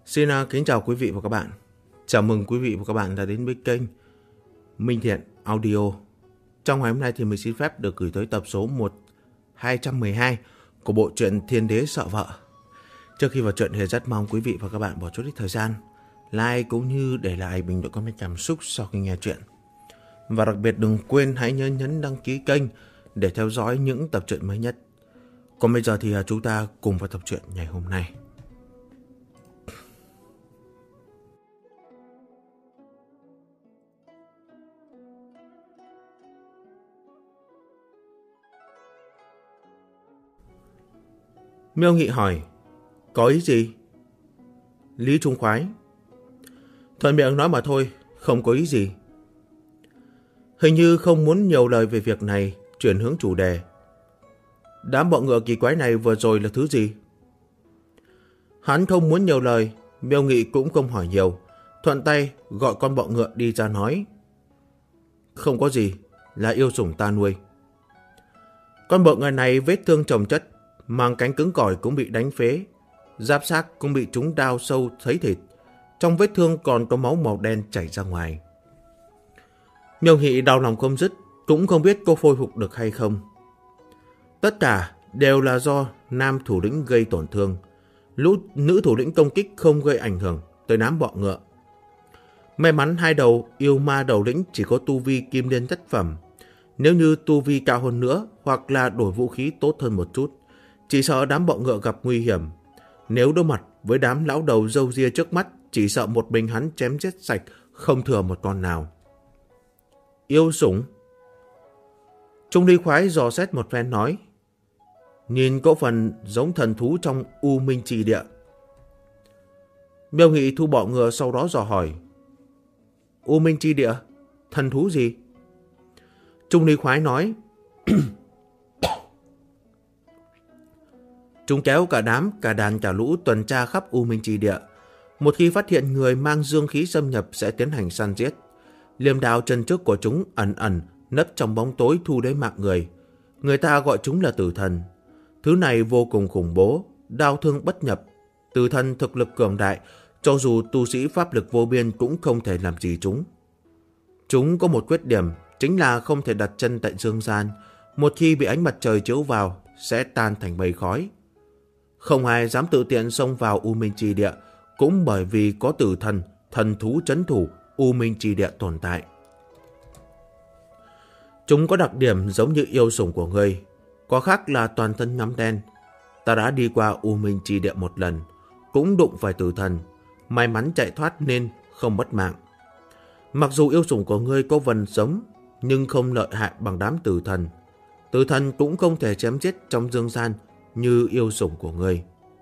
Xin kính chào quý vị và các bạn. Chào mừng quý vị và các bạn đã đến với kênh Minh Thiện Audio. Trong ngày hôm nay thì mình xin phép được gửi tới tập số 212 của bộ truyện Thiên Đế Sợ Vợ. Trước khi vào truyện thì rất mong quý vị và các bạn bỏ chút ít thời gian like cũng như để lại bình luận comment cảm xúc sau khi nghe truyện. Và đặc biệt đừng quên hãy nhấn đăng ký kênh để theo dõi những tập truyện mới nhất. Còn bây giờ thì chúng ta cùng vào tập truyện ngày hôm nay. Miêu Nghị hỏi, có ý gì? Lý Trung khoái, thuận miệng nói mà thôi, không có ý gì. Hình như không muốn nhiều lời về việc này, chuyển hướng chủ đề. Đám bọ ngựa kỳ quái này vừa rồi là thứ gì? Hắn không muốn nhiều lời, Miêu Nghị cũng không hỏi nhiều, thuận tay gọi con bọ ngựa đi ra nói. Không có gì, là yêu sủng ta nuôi. Con bọ ngựa này vết thương chồng chất, mang cánh cứng cỏi cũng bị đánh phế, giáp xác cũng bị trúng đao sâu thấy thịt, trong vết thương còn có máu màu đen chảy ra ngoài. Miêu Nghị đau lòng không dứt, cũng không biết cô khôi phục được hay không. Tất cả đều là do nam thủ lĩnh gây tổn thương, nữ thủ lĩnh công kích không gây ảnh hưởng tới đám bọ ngựa. May mắn hai đầu yêu ma đầu lĩnh chỉ có tu vi kim liên thất phẩm, nếu như tu vi cao hơn nữa hoặc là đổi vũ khí tốt hơn một chút, chỉ sợ đám bọ ngựa gặp nguy hiểm. Nếu đối mặt với đám lão đầu râu ria trước mắt, chỉ sợ một mình hắn chém giết sạch, không thừa một con nào. Yêu sủng. Trung Ly khoái dò xét một phen nói, nhìn có phần giống thần thú trong U Minh Trì Địa. Miêu Nghị thu bọ ngựa sau đó dò hỏi, U Minh Trì Địa, thần thú gì? Trung Ly khoái nói, chúng kéo cả đám, cả đàn cả lũ tuần tra khắp U Minh Trì Địa. Một khi phát hiện người mang dương khí xâm nhập sẽ tiến hành săn giết. Liềm đao chân trước của chúng ẩn nấp trong bóng tối thu lấy mạng người. Người ta gọi chúng là tử thần. Thứ này vô cùng khủng bố, đao thương bất nhập. Tử thần thực lực cường đại, cho dù tu sĩ pháp lực vô biên cũng không thể làm gì chúng. Chúng có một khuyết điểm, chính là không thể đặt chân tại dương gian. Một khi bị ánh mặt trời chiếu vào, sẽ tan thành mây khói. Không ai dám tự tiện xông vào U Minh Trì Địa, cũng bởi vì có tử thần, thần thú trấn thủ U Minh Trì Địa tồn tại. Chúng có đặc điểm giống như yêu sủng của ngươi, có khác là toàn thân ngăm đen. Ta đã đi qua U Minh Trì Địa một lần, cũng đụng phải tử thần, may mắn chạy thoát nên không mất mạng. Mặc dù yêu sủng của ngươi có vần giống, nhưng không lợi hại bằng đám tử thần. Tử thần cũng không thể chém giết trong dương gian như yêu sủng của ngươi.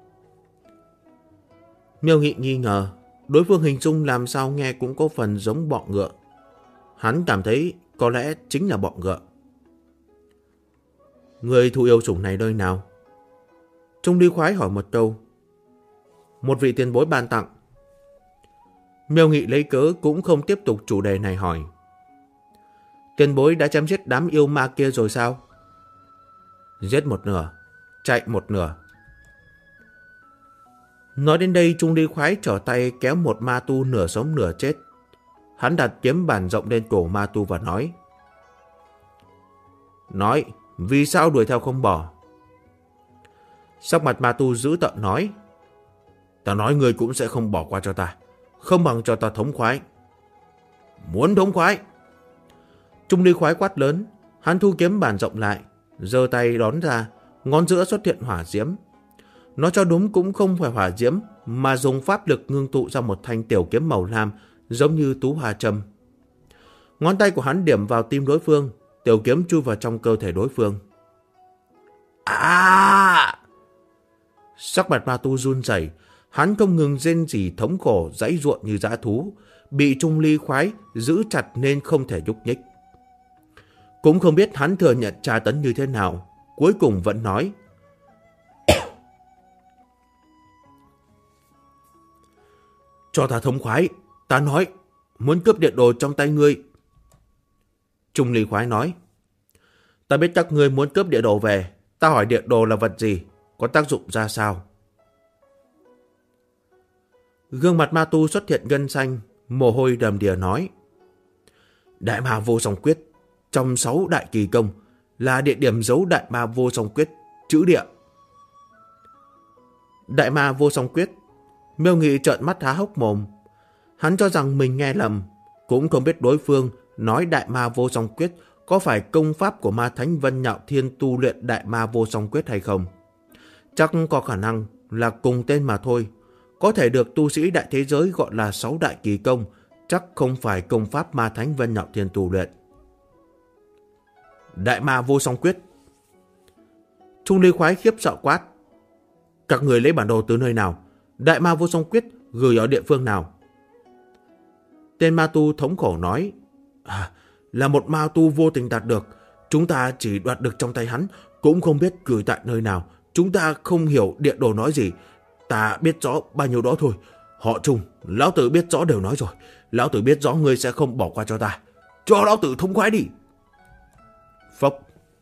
Miêu Nghị nghi ngờ, đối phương hình dung làm sao nghe cũng có phần giống bọ ngựa. Hắn cảm thấy có lẽ chính là bọ ngựa. Người thu yêu sủng này nơi nào? Trung Ly khoái hỏi một câu. Một vị tiền bối ban tặng. Miêu Nghị lấy cớ cũng không tiếp tục chủ đề này hỏi. Tiền bối đã chém giết đám yêu ma kia rồi sao? Giết một nửa, chạy một nửa. Nói đến đây, Trung Ly khoái trở tay kéo một ma tu nửa sống nửa chết. Hắn đặt kiếm bản rộng lên cổ ma tu và nói, vì sao đuổi theo không bỏ? Sắc mặt ma tu dữ tợn nói, ta nói ngươi cũng sẽ không bỏ qua cho ta, không bằng cho ta thống khoái. Muốn thống khoái? Trung Ly khoái quát lớn, hắn thu kiếm bản rộng lại, giơ tay đón ra, ngón giữa xuất hiện hỏa diễm. Nói cho đúng cũng không phải hỏa diễm, mà dùng pháp lực ngưng tụ ra một thanh tiểu kiếm màu lam, giống như tú hoa châm. Ngón tay của hắn điểm vào tim đối phương, tiểu kiếm chui vào trong cơ thể đối phương. Sắc mặt ma tu run rẩy, hắn không ngừng rên rỉ thống khổ giãy giụa như dã thú, bị Trung Ly khoái giữ chặt nên không thể nhúc nhích. Cũng không biết hắn thừa nhận tra tấn như thế nào, cuối cùng vẫn nói, cho ta thống khoái, ta nói, muốn cướp địa đồ trong tay ngươi. Trung Ly khoái nói, ta biết các ngươi muốn cướp địa đồ về, ta hỏi địa đồ là vật gì, có tác dụng ra sao? Gương mặt ma tu xuất hiện gân xanh, mồ hôi đầm đìa nói. Đại ma vô song quyết trong 6 đại kỳ công là địa điểm giấu đại ma vô song quyết chữ địa. Đại ma vô song quyết. Miêu Nghị trợn mắt há hốc mồm. Hắn cho rằng mình nghe lầm, cũng không biết đối phương nói đại ma vô song quyết có phải công pháp của ma thánh Vân Nhạo Thiên tu luyện đại ma vô song quyết hay không. Chắc có khả năng là cùng tên mà thôi. Có thể được tu sĩ đại thế giới gọi là 6 đại kỳ công, chắc không phải công pháp ma thánh Vân Nhạo Thiên tu luyện. Đại ma vô song quyết. Trung Ly Khoái khiếp sợ quát. Các người lấy bản đồ từ nơi nào? Đại ma vô song quyết gửi ở địa phương nào? Tên ma tu thống khổ nói. Là một ma tu vô tình đạt được. Chúng ta chỉ đoạt được trong tay hắn, cũng không biết gửi tại nơi nào. Chúng ta không hiểu địa đồ nói gì. Ta biết rõ bao nhiêu đó thôi. Họ Trung, lão tử biết rõ đều nói rồi. Lão tử biết rõ ngươi sẽ không bỏ qua cho ta. Cho lão tử thống khoái đi. Phốc.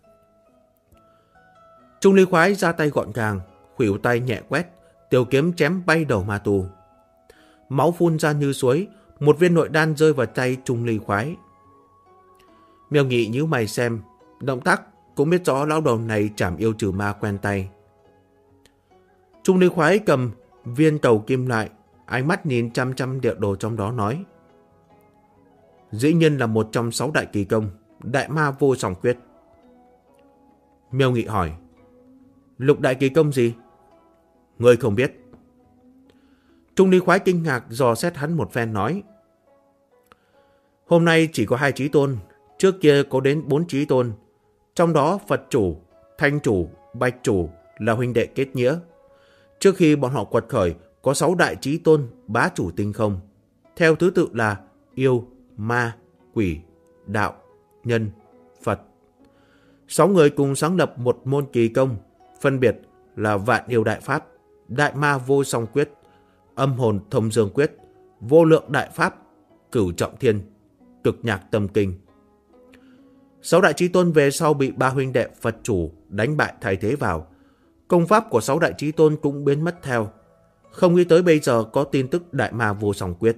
Trung Ly Khoái ra tay gọn gàng, khuỷu tay nhẹ quét, tiểu kiếm chém bay đầu ma tu. Máu phun ra như suối, một viên nội đan rơi vào tay Trung Ly Khoái. Miêu Nghị nhíu mày xem, động tác cũng biết rõ lão đầu này chảm yêu trừ ma quen tay. Trung Ly Khoái cầm viên tàu kim lại, ánh mắt nhìn chăm chăm địa đồ trong đó nói. Dĩ nhiên là một trong 6 đại kỳ công, đại ma vô song quyết. Miêu Nghị hỏi. Lục đại kỳ công gì? Ngươi không biết. Trung Ly Khoái kinh ngạc dò xét hắn một phen nói. Hôm nay chỉ có 2 chí tôn, trước kia có đến 4 chí tôn. Trong đó Phật chủ, Thanh chủ, Bạch chủ là huynh đệ kết nghĩa. Trước khi bọn họ quật khởi, có 6 đại chí tôn bá chủ tinh không. Theo thứ tự là yêu, ma, quỷ, đạo, nhân, Phật. 6 người cùng sáng lập một môn kỳ công, phân biệt là Vạn Yêu Đại Pháp, Đại Ma Vô Song Quyết, Âm Hồn Thông Dương Quyết, Vô Lượng Đại Pháp, Cửu Trọng Thiên, Cực Nhạc Tâm Kinh. 6 đại chí tôn về sau bị 3 huynh đệ Phật chủ đánh bại thay thế vào. Công pháp của 6 đại chí tôn cũng biến mất theo. Không nghĩ tới bây giờ có tin tức Đại Ma Vô Song Quyết.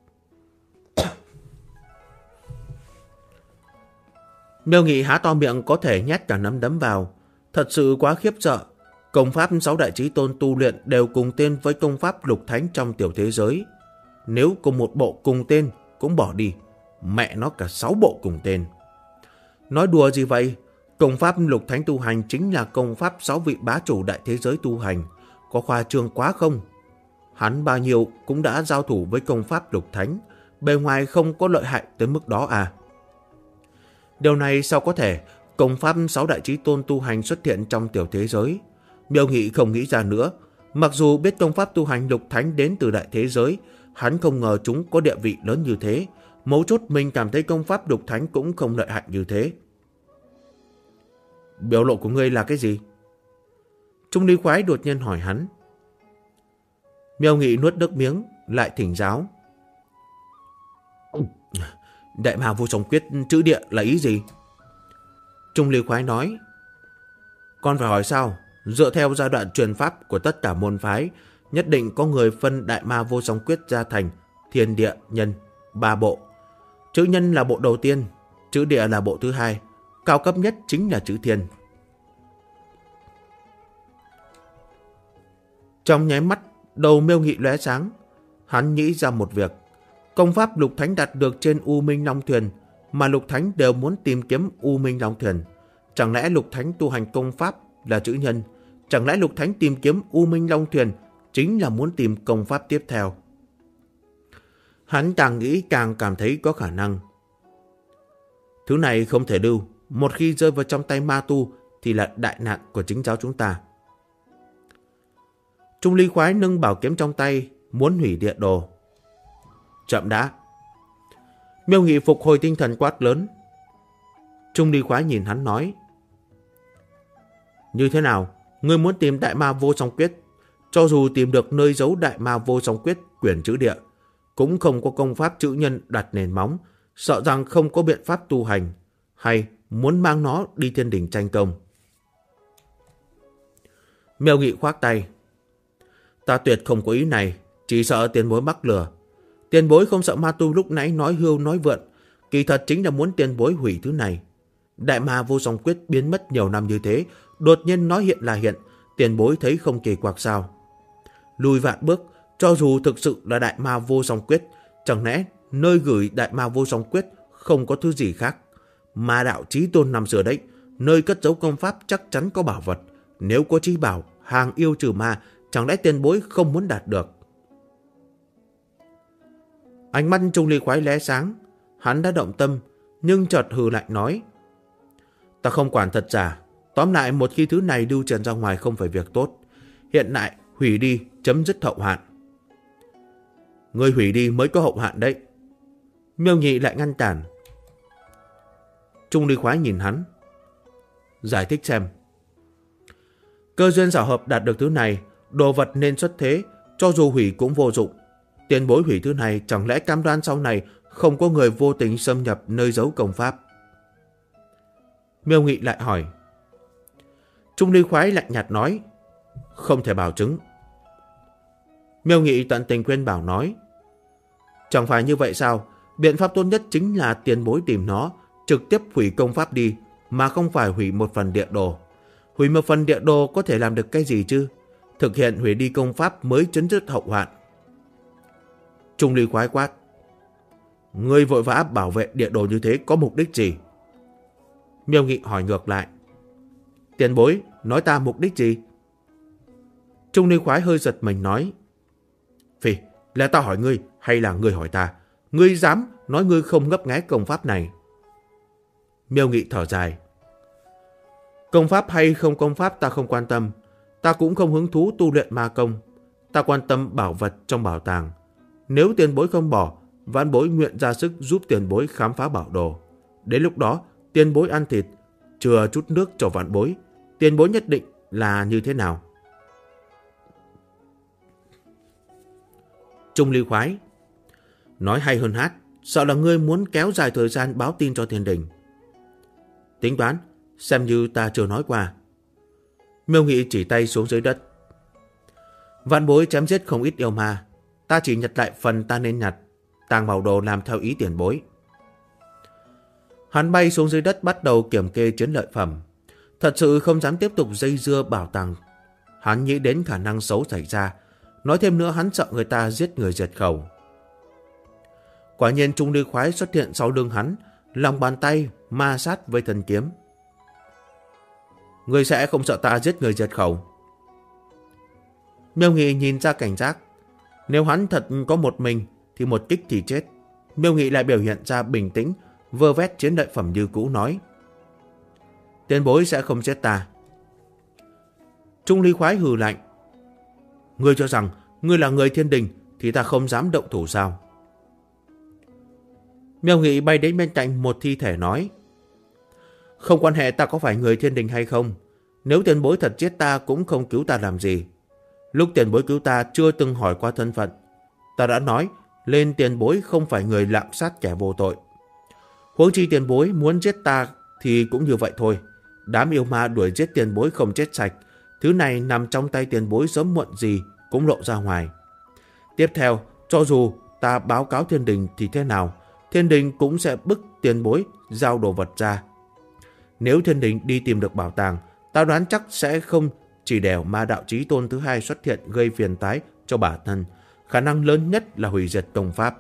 Miêu Nghị há to miệng có thể nhét cả nắm đấm vào. Thật sự quá khiếp sợ. Công pháp 6 đại chí tôn tu luyện đều cùng tên với công pháp lục thánh trong tiểu thế giới. Nếu cùng một bộ cùng tên cũng bỏ đi, mẹ nó cả 6 bộ cùng tên. Nói đùa gì vậy? Công pháp lục thánh tu hành chính là công pháp 6 vị bá chủ đại thế giới tu hành. Có khoa trương quá không? Hắn bao nhiêu cũng đã giao thủ với công pháp lục thánh, bề ngoài không có lợi hại tới mức đó à? Điều này sao có thể? Công pháp 6 đại chí tôn tu hành xuất hiện trong tiểu thế giới. Miêu Nghị không nghĩ ra nữa. Mặc dù biết công pháp tu hành lục thánh đến từ đại thế giới, hắn không ngờ chúng có địa vị lớn như thế. Mấu chốt mình cảm thấy công pháp lục thánh cũng không lợi hại như thế. Biểu lộ của ngươi là cái gì? Trung Ly Khoái đột nhiên hỏi hắn. Miêu Nghị nuốt nước miếng, lại thỉnh giáo. Đại Ma Vô Song Quyết chữ địa là ý gì? Trung Ly Khoái nói. Con phải hỏi sao? Dựa theo giai đoạn truyền pháp của tất cả môn phái, nhất định có người phân Đại Ma Vô Song Quyết ra thành thiên địa nhân 3 bộ. Chữ nhân là bộ đầu tiên, chữ địa là bộ thứ 2, cao cấp nhất chính là chữ thiên. Trong nháy mắt, đầu Miêu Nghị lóe sáng, hắn nghĩ ra một việc. Công pháp lục thánh đạt được trên U Minh Long Thuyền, mà lục thánh đều muốn tìm kiếm U Minh Long Thuyền. Chẳng lẽ lục thánh tu hành công pháp là chữ nhân? Chẳng lẽ lục thánh tìm kiếm U Minh Long Thuyền chính là muốn tìm công pháp tiếp theo? Hắn càng nghĩ càng cảm thấy có khả năng. Thứ này không thể lưu, một khi rơi vào trong tay ma tu thì là đại nạn của chính giáo chúng ta. Trung Ly Khoái nâng bảo kiếm trong tay, muốn hủy địa đồ. Chậm đã. Miêu Nghị phục hồi tinh thần quát lớn. Trung Ly Khoái nhìn hắn nói. Như thế nào? Ngươi muốn tìm Đại Ma Vô Song Quyết? Cho dù tìm được nơi giấu Đại Ma Vô Song Quyết quyển chữ địa, cũng không có công pháp chữ nhân đặt nền móng, sợ rằng không có biện pháp tu hành, hay muốn mang nó đi thiên đình tranh công. Miêu Nghị khoác tay. Ta tuyệt không có ý này. Chỉ sợ tiền bối mắc lừa. Tiền bối không sợ ma tu lúc nãy nói hưu nói vượn, kỳ thật chính là muốn tiền bối hủy thứ này. Đại ma vô song quyết biến mất nhiều năm như thế, đột nhiên nói hiện là hiện, tiền bối thấy không kỳ quặc sao? Lùi vạn bước, cho dù thực sự là đại ma vô song quyết, chẳng lẽ nơi gửi đại ma vô song quyết không có thứ gì khác? Ma đạo chí tôn nằm xưa đấy, nơi cất giấu công pháp chắc chắn có bảo vật. Nếu có chí bảo, hàng yêu trừ ma, chẳng lẽ tiền bối không muốn đạt được? Ánh mắt Trung Ly Khoái lóe sáng, hắn đã động tâm, nhưng chợt hừ lạnh nói: ta không quản thật giả, tóm lại một khi thứ này lưu truyền ra ngoài không phải việc tốt. Hiện tại hủy đi, chấm dứt hậu hạn. Người hủy đi mới có hậu hạn đấy. Miêu Nhị lại ngăn cản. Trung Ly Khoái nhìn hắn, giải thích xem. Cơ duyên xảo hợp đạt được thứ này, đồ vật nên xuất thế, cho dù hủy cũng vô dụng. Tiền bối hủy thứ này chẳng lẽ cam đoan sau này không có người vô tình xâm nhập nơi giấu công pháp? Miêu Nghị lại hỏi. Trung Ly Khoái lạnh nhạt nói: không thể bảo chứng. Miêu Nghị tận tình khuyên bảo nói: chẳng phải như vậy sao? Biện pháp tốt nhất chính là tiền bối tìm nó, trực tiếp hủy công pháp đi, mà không phải hủy một phần địa đồ. Hủy một phần địa đồ có thể làm được cái gì chứ? Thực hiện hủy đi công pháp mới chấm dứt hậu hoạn. Trung Ly Khoái quát: ngươi vội vã bảo vệ địa đồ như thế có mục đích gì? Miêu Nghị hỏi ngược lại: tiền bối nói ta mục đích gì? Trung Ly Khoái hơi giật mình nói: Phi, là ta hỏi ngươi hay là ngươi hỏi ta? Ngươi dám nói ngươi không ngấp nghé công pháp này? Miêu Nghị thở dài: công pháp hay không công pháp ta không quan tâm, ta cũng không hứng thú tu luyện ma công, ta quan tâm bảo vật trong bảo tàng. Nếu tiền bối không bỏ, vãn bối nguyện ra sức giúp tiền bối khám phá bảo đồ. Đến lúc đó, tiền bối ăn thịt, chừa chút nước cho vãn bối. Tiền bối nhất định là như thế nào? Trung Ly Khoái: nói hay hơn hát, sợ là ngươi muốn kéo dài thời gian báo tin cho thiên đình. Tính toán, xem như ta chưa nói qua. Miêu Nghị chỉ tay xuống dưới đất. Vãn bối chém giết không ít yêu ma, ta chỉ nhặt lại phần ta nên nhặt, tàng bảo đồ làm theo ý tiền bối. Hắn bay xuống dưới đất bắt đầu kiểm kê chiến lợi phẩm. Thật sự không dám tiếp tục dây dưa bảo tàng. Hắn nghĩ đến khả năng xấu xảy ra. Nói thêm nữa hắn sợ người ta giết người diệt khẩu. Quả nhiên Trung Ly Khoái xuất hiện sau lưng hắn, lòng bàn tay ma sát với thần kiếm. Ngươi sẽ không sợ ta giết người diệt khẩu? Miêu Nghị nhìn ra cảnh giác. Nếu hắn thật có một mình thì một kích thì chết. Miêu Nghị lại biểu hiện ra bình tĩnh, vơ vét chiến lợi phẩm như cũ nói: tiền bối sẽ không giết ta. Trung Ly Khoái hừ lạnh: ngươi cho rằng ngươi là người thiên đình thì ta không dám động thủ sao? Miêu Nghị bay đến bên cạnh một thi thể nói: không quan hệ ta có phải người thiên đình hay không. Nếu tiền bối thật giết ta cũng không cứu ta làm gì. Lúc tiền bối cứu ta chưa từng hỏi qua thân phận. Ta đã nói lên tiền bối không phải người lạm sát kẻ vô tội. Huống chi tiền bối muốn giết ta thì cũng như vậy thôi. Đám yêu ma đuổi giết tiền bối không chết sạch. Thứ này nằm trong tay tiền bối sớm muộn gì cũng lộ ra ngoài. Tiếp theo, cho dù ta báo cáo thiên đình thì thế nào, thiên đình cũng sẽ bức tiền bối giao đồ vật ra. Nếu thiên đình đi tìm được bảo tàng, ta đoán chắc sẽ không chỉ đèo ma đạo chí tôn thứ hai xuất hiện gây phiền toái cho bản thân. Khả năng lớn nhất là hủy diệt công pháp.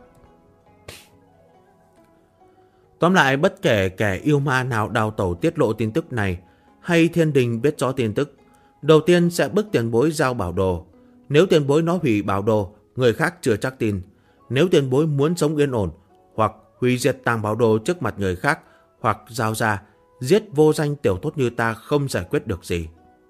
Tóm lại, bất kể kẻ yêu ma nào đào tẩu tiết lộ tin tức này hay thiên đình biết rõ tin tức, đầu tiên sẽ bức tiền bối giao bảo đồ. Nếu tiền bối nói hủy bảo đồ, người khác chưa chắc tin. Nếu tiền bối muốn sống yên ổn, hoặc hủy diệt tàng bảo đồ trước mặt người khác, hoặc giao ra, giết vô danh tiểu tốt như ta không giải quyết được gì.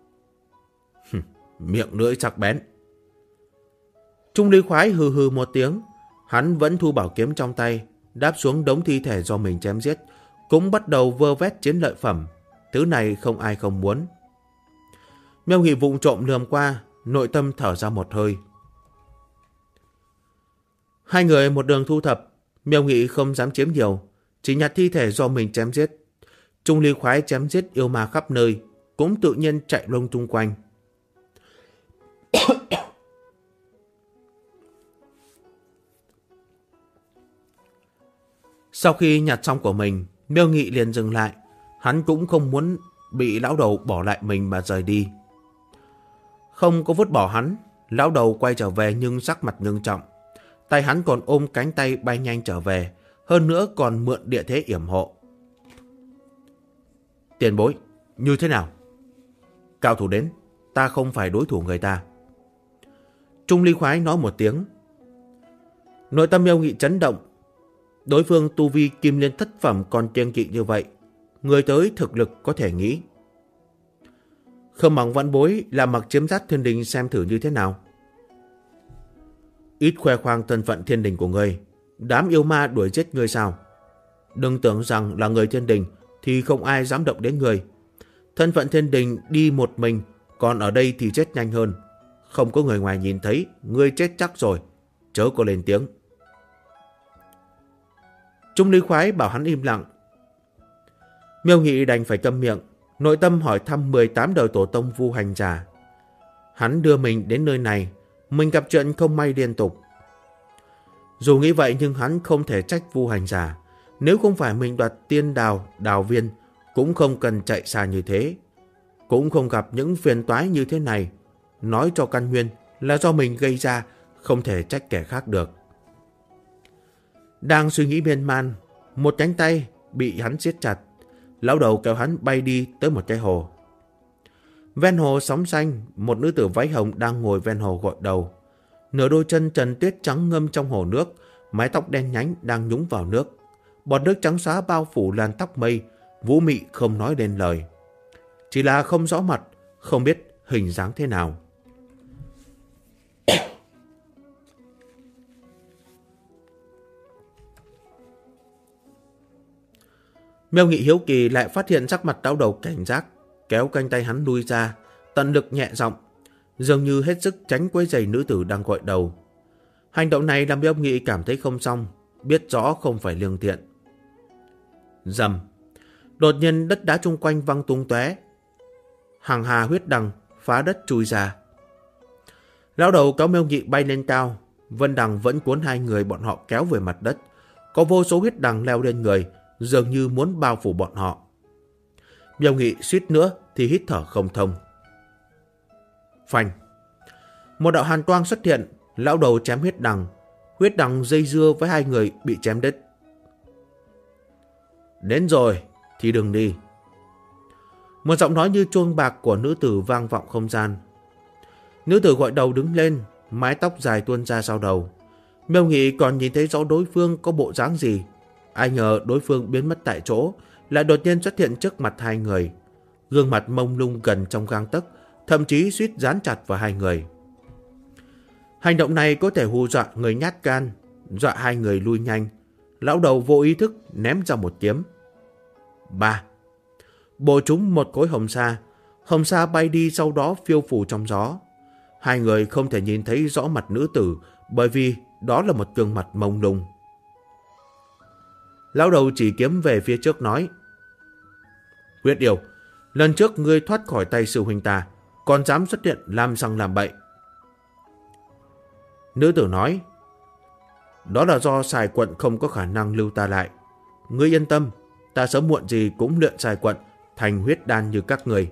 Miệng lưỡi sắc bén. Trung Ly Khoái hừ hừ một tiếng. Hắn vẫn thu bảo kiếm trong tay, đáp xuống đống thi thể do mình chém giết, cũng bắt đầu vơ vét chiến lợi phẩm. Thứ này không ai không muốn. Miêu Nghị vụng trộm lườm qua, nội tâm thở ra một hơi. Hai người một đường thu thập. Miêu Nghị không dám chiếm nhiều, chỉ nhặt thi thể do mình chém giết. Trung Ly Khoái chém giết yêu ma khắp nơi, cũng tự nhiên chạy lung tung quanh. Sau khi nhặt xong của mình, Miêu Nghị liền dừng lại. Hắn cũng không muốn bị lão đầu bỏ lại mình mà rời đi. Không có vứt bỏ hắn, lão đầu quay trở về nhưng sắc mặt ngưng trọng. Tay hắn còn ôm cánh tay bay nhanh trở về, hơn nữa còn mượn địa thế yểm hộ. Tiền bối, như thế nào? Cao thủ đến, ta không phải đối thủ người ta. Trung Ly Khoái nói một tiếng. Nội tâm Miêu Nghị chấn động. Đối phương tu vi kim liên thất phẩm còn kiêng kỵ như vậy, người tới thực lực có thể nghĩ. Không bằng Vãn Bối là mặc chiếm dắt thiên đình xem thử như thế nào. Ít khoe khoang thân phận thiên đình của ngươi, đám yêu ma đuổi giết ngươi sao? Đừng tưởng rằng là người thiên đình thì không ai dám động đến ngươi. Thân phận thiên đình đi một mình, còn ở đây thì chết nhanh hơn. Không có người ngoài nhìn thấy, ngươi chết chắc rồi, chớ có lên tiếng. Trung Lý Khoái bảo hắn im lặng. Miêu Nghị đành phải câm miệng, nội tâm hỏi thăm 18 đời tổ tông Vu hành giả. Hắn đưa mình đến nơi này, mình gặp chuyện không may liên tục. Dù nghĩ vậy nhưng hắn không thể trách Vu hành giả. Nếu không phải mình đoạt tiên đào viên, cũng không cần chạy xa như thế. Cũng không gặp những phiền toái như thế này. Nói cho căn nguyên là do mình gây ra, không thể trách kẻ khác được. Đang suy nghĩ miên man, một cánh tay bị hắn siết chặt. Lão đầu kéo hắn bay đi tới một cái hồ. Ven hồ sóng xanh, một nữ tử váy hồng đang ngồi ven hồ gội đầu. Nửa đôi chân trần tuyết trắng ngâm trong hồ nước, mái tóc đen nhánh đang nhúng vào nước. Bọt nước trắng xóa bao phủ làn tóc mây, vũ mị không nói nên lời. Chỉ là không rõ mặt, không biết hình dáng thế nào. Miêu Nghị hiếu kỳ lại phát hiện sắc mặt lão đầu cảnh giác, kéo cánh tay hắn lui ra, tận lực nhẹ giọng, dường như hết sức tránh quấy rầy nữ tử đang gội đầu. Hành động này làm Miêu Nghị cảm thấy không xong, biết rõ không phải lương thiện. Rầm, đột nhiên đất đá chung quanh văng tung tóe, hàng hà huyết đằng phá đất chui ra. Lão đầu kéo Miêu Nghị bay lên cao, vân đằng vẫn cuốn hai người bọn họ kéo về mặt đất, có vô số huyết đằng leo lên người, dường như muốn bao phủ bọn họ. Miêu Nghị suýt nữa thì hít thở không thông. Phanh! Một đạo hàn quang xuất hiện, lão đầu chém huyết đằng dây dưa với hai người bị chém đứt. Đến rồi thì đừng đi. Một giọng nói như chuông bạc của nữ tử vang vọng không gian. Nữ tử gọi đầu đứng lên, mái tóc dài tuôn ra sau đầu. Miêu Nghị còn nhìn thấy rõ đối phương có bộ dáng gì. Ai ngờ đối phương biến mất tại chỗ, lại đột nhiên xuất hiện trước mặt hai người. Gương mặt mông lung gần trong gang tấc, thậm chí suýt dán chặt vào hai người. Hành động này có thể hù dọa người nhát gan, dọa hai người lui nhanh. Lão đầu vô ý thức ném ra một kiếm. 3. Bổ trúng một cối hồng sa bay đi, sau đó phiêu phù trong gió. Hai người không thể nhìn thấy rõ mặt nữ tử, bởi vì đó là một gương mặt mông lung. Lão đầu chỉ kiếm về phía trước nói: Huyết yêu, lần trước ngươi thoát khỏi tay sư huynh ta, còn dám xuất hiện làm sằng làm bậy. Nữ tử nói: Đó là do xài quận không có khả năng lưu ta lại. Ngươi yên tâm, ta sớm muộn gì cũng luyện xài quận thành huyết đan như các người.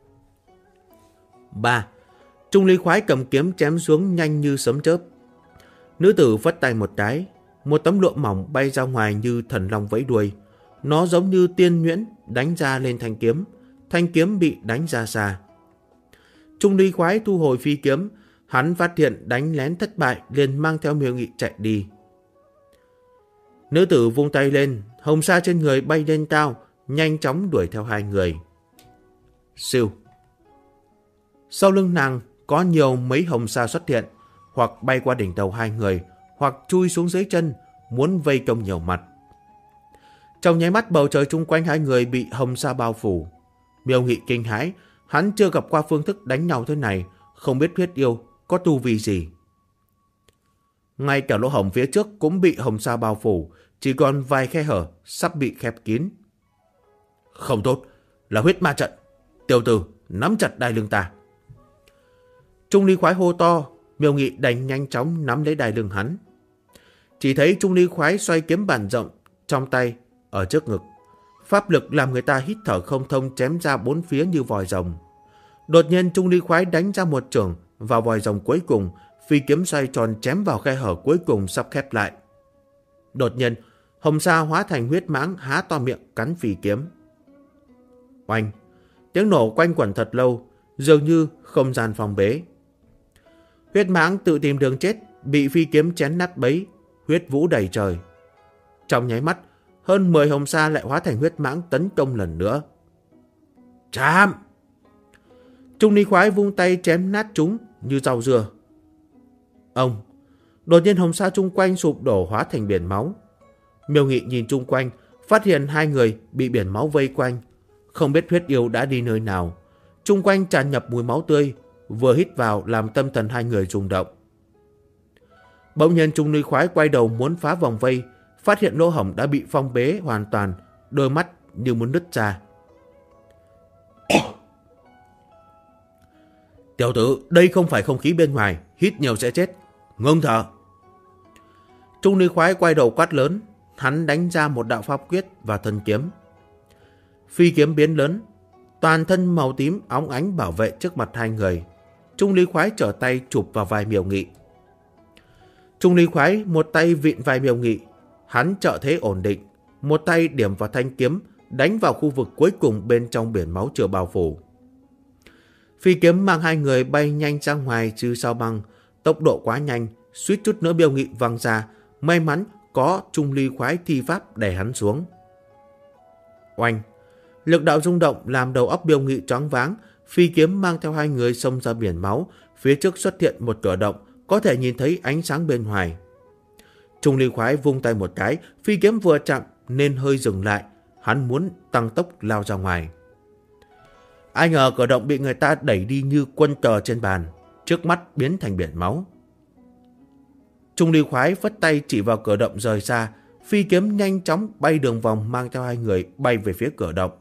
3. Trung Lý Khoái cầm kiếm chém xuống nhanh như sấm chớp. Nữ tử vất tay một cái, một tấm lụa mỏng bay ra ngoài như thần long vẫy đuôi. Nó giống như tiên nhuyễn đánh ra lên thanh kiếm bị đánh ra xa. Trung Lý Khoái thu hồi phi kiếm, hắn phát hiện đánh lén thất bại liền mang theo Miêu Nghị chạy đi. Nữ tử vung tay lên, hồng sa trên người bay lên cao, nhanh chóng đuổi theo hai người. Siêu. Sau lưng nàng có nhiều mấy hồng sa xuất hiện, hoặc bay qua đỉnh đầu hai người, hoặc chui xuống dưới chân, muốn vây công nhiều mặt. Trong nháy mắt bầu trời chung quanh hai người bị hồng sa bao phủ. Miêu Nghị kinh hãi, hắn chưa gặp qua phương thức đánh nhau thế này, không biết huyết yêu có tu vi gì. Ngay cả lỗ hổng phía trước cũng bị hồng sa bao phủ, chỉ còn vài khe hở sắp bị khép kín. Không tốt, là huyết ma trận. Tiểu tử, nắm chặt đai lưng ta. Trung Lý Khoái hô to, Miêu Nghị đành nhanh chóng nắm lấy đai lưng hắn. Chỉ thấy Trung Lý Khoái xoay kiếm bản rộng, trong tay, ở trước ngực. Pháp lực làm người ta hít thở không thông, chém ra bốn phía như vòi rồng. Đột nhiên Trung Ly Khoái đánh ra một chưởng vào vòi rồng cuối cùng, phi kiếm xoay tròn chém vào khe hở cuối cùng sắp khép lại. Đột nhiên, Hồng Sa hóa thành huyết mãng há to miệng cắn phi kiếm. Oanh! Tiếng nổ quanh quẩn thật lâu, dường như không gian phòng bế. Huyết mãng tự tìm đường chết, bị phi kiếm chém nát bấy, huyết vũ đầy trời. Trong nháy mắt, hơn 10 Hồng Sa lại hóa thành huyết mãng tấn công lần nữa. Chạm! Trung Ly Khoái vung tay chém nát chúng như rau dưa. Ông! Đột nhiên Hồng Sa chung quanh sụp đổ hóa thành biển máu. Miêu Nghị nhìn chung quanh, phát hiện hai người bị biển máu vây quanh. Không biết huyết yêu đã đi nơi nào. Chung quanh tràn ngập mùi máu tươi, vừa hít vào làm tâm thần hai người rung động. Bỗng nhiên Trung Ly Khoái quay đầu muốn phá vòng vây, phát hiện lỗ hổng đã bị phong bế hoàn toàn, đôi mắt như muốn nứt ra. Tiểu tử, đây không phải không khí bên ngoài, hít nhiều sẽ chết. Ngưng thở. Trung Ly Khoái quay đầu quát lớn, hắn đánh ra một đạo pháp quyết và thân kiếm. Phi kiếm biến lớn, toàn thân màu tím óng ánh bảo vệ trước mặt hai người. Trung Ly Khoái trở tay chụp vào vai Miêu Nghị. Trung Ly Khoái một tay vịn vai Miêu Nghị, hắn trợ thế ổn định, một tay điểm vào thanh kiếm, đánh vào khu vực cuối cùng bên trong biển máu chưa bao phủ. Phi kiếm mang hai người bay nhanh ra ngoài như sao băng, tốc độ quá nhanh, suýt chút nữa Miêu Nghị văng ra, may mắn có Trung Ly Khoái thi pháp đè hắn xuống. Oanh! Lực đạo rung động làm đầu óc Miêu Nghị choáng váng, phi kiếm mang theo hai người xông ra biển máu, phía trước xuất hiện một cửa động, có thể nhìn thấy ánh sáng bên ngoài. Trung Ly Khoái vung tay một cái, phi kiếm vừa chạm nên hơi dừng lại, hắn muốn tăng tốc lao ra ngoài. Ai ngờ cửa động bị người ta đẩy đi như quân cờ trên bàn, trước mắt biến thành biển máu. Trung Ly Khoái vất tay chỉ vào cửa động rời xa, phi kiếm nhanh chóng bay đường vòng mang theo hai người bay về phía cửa động.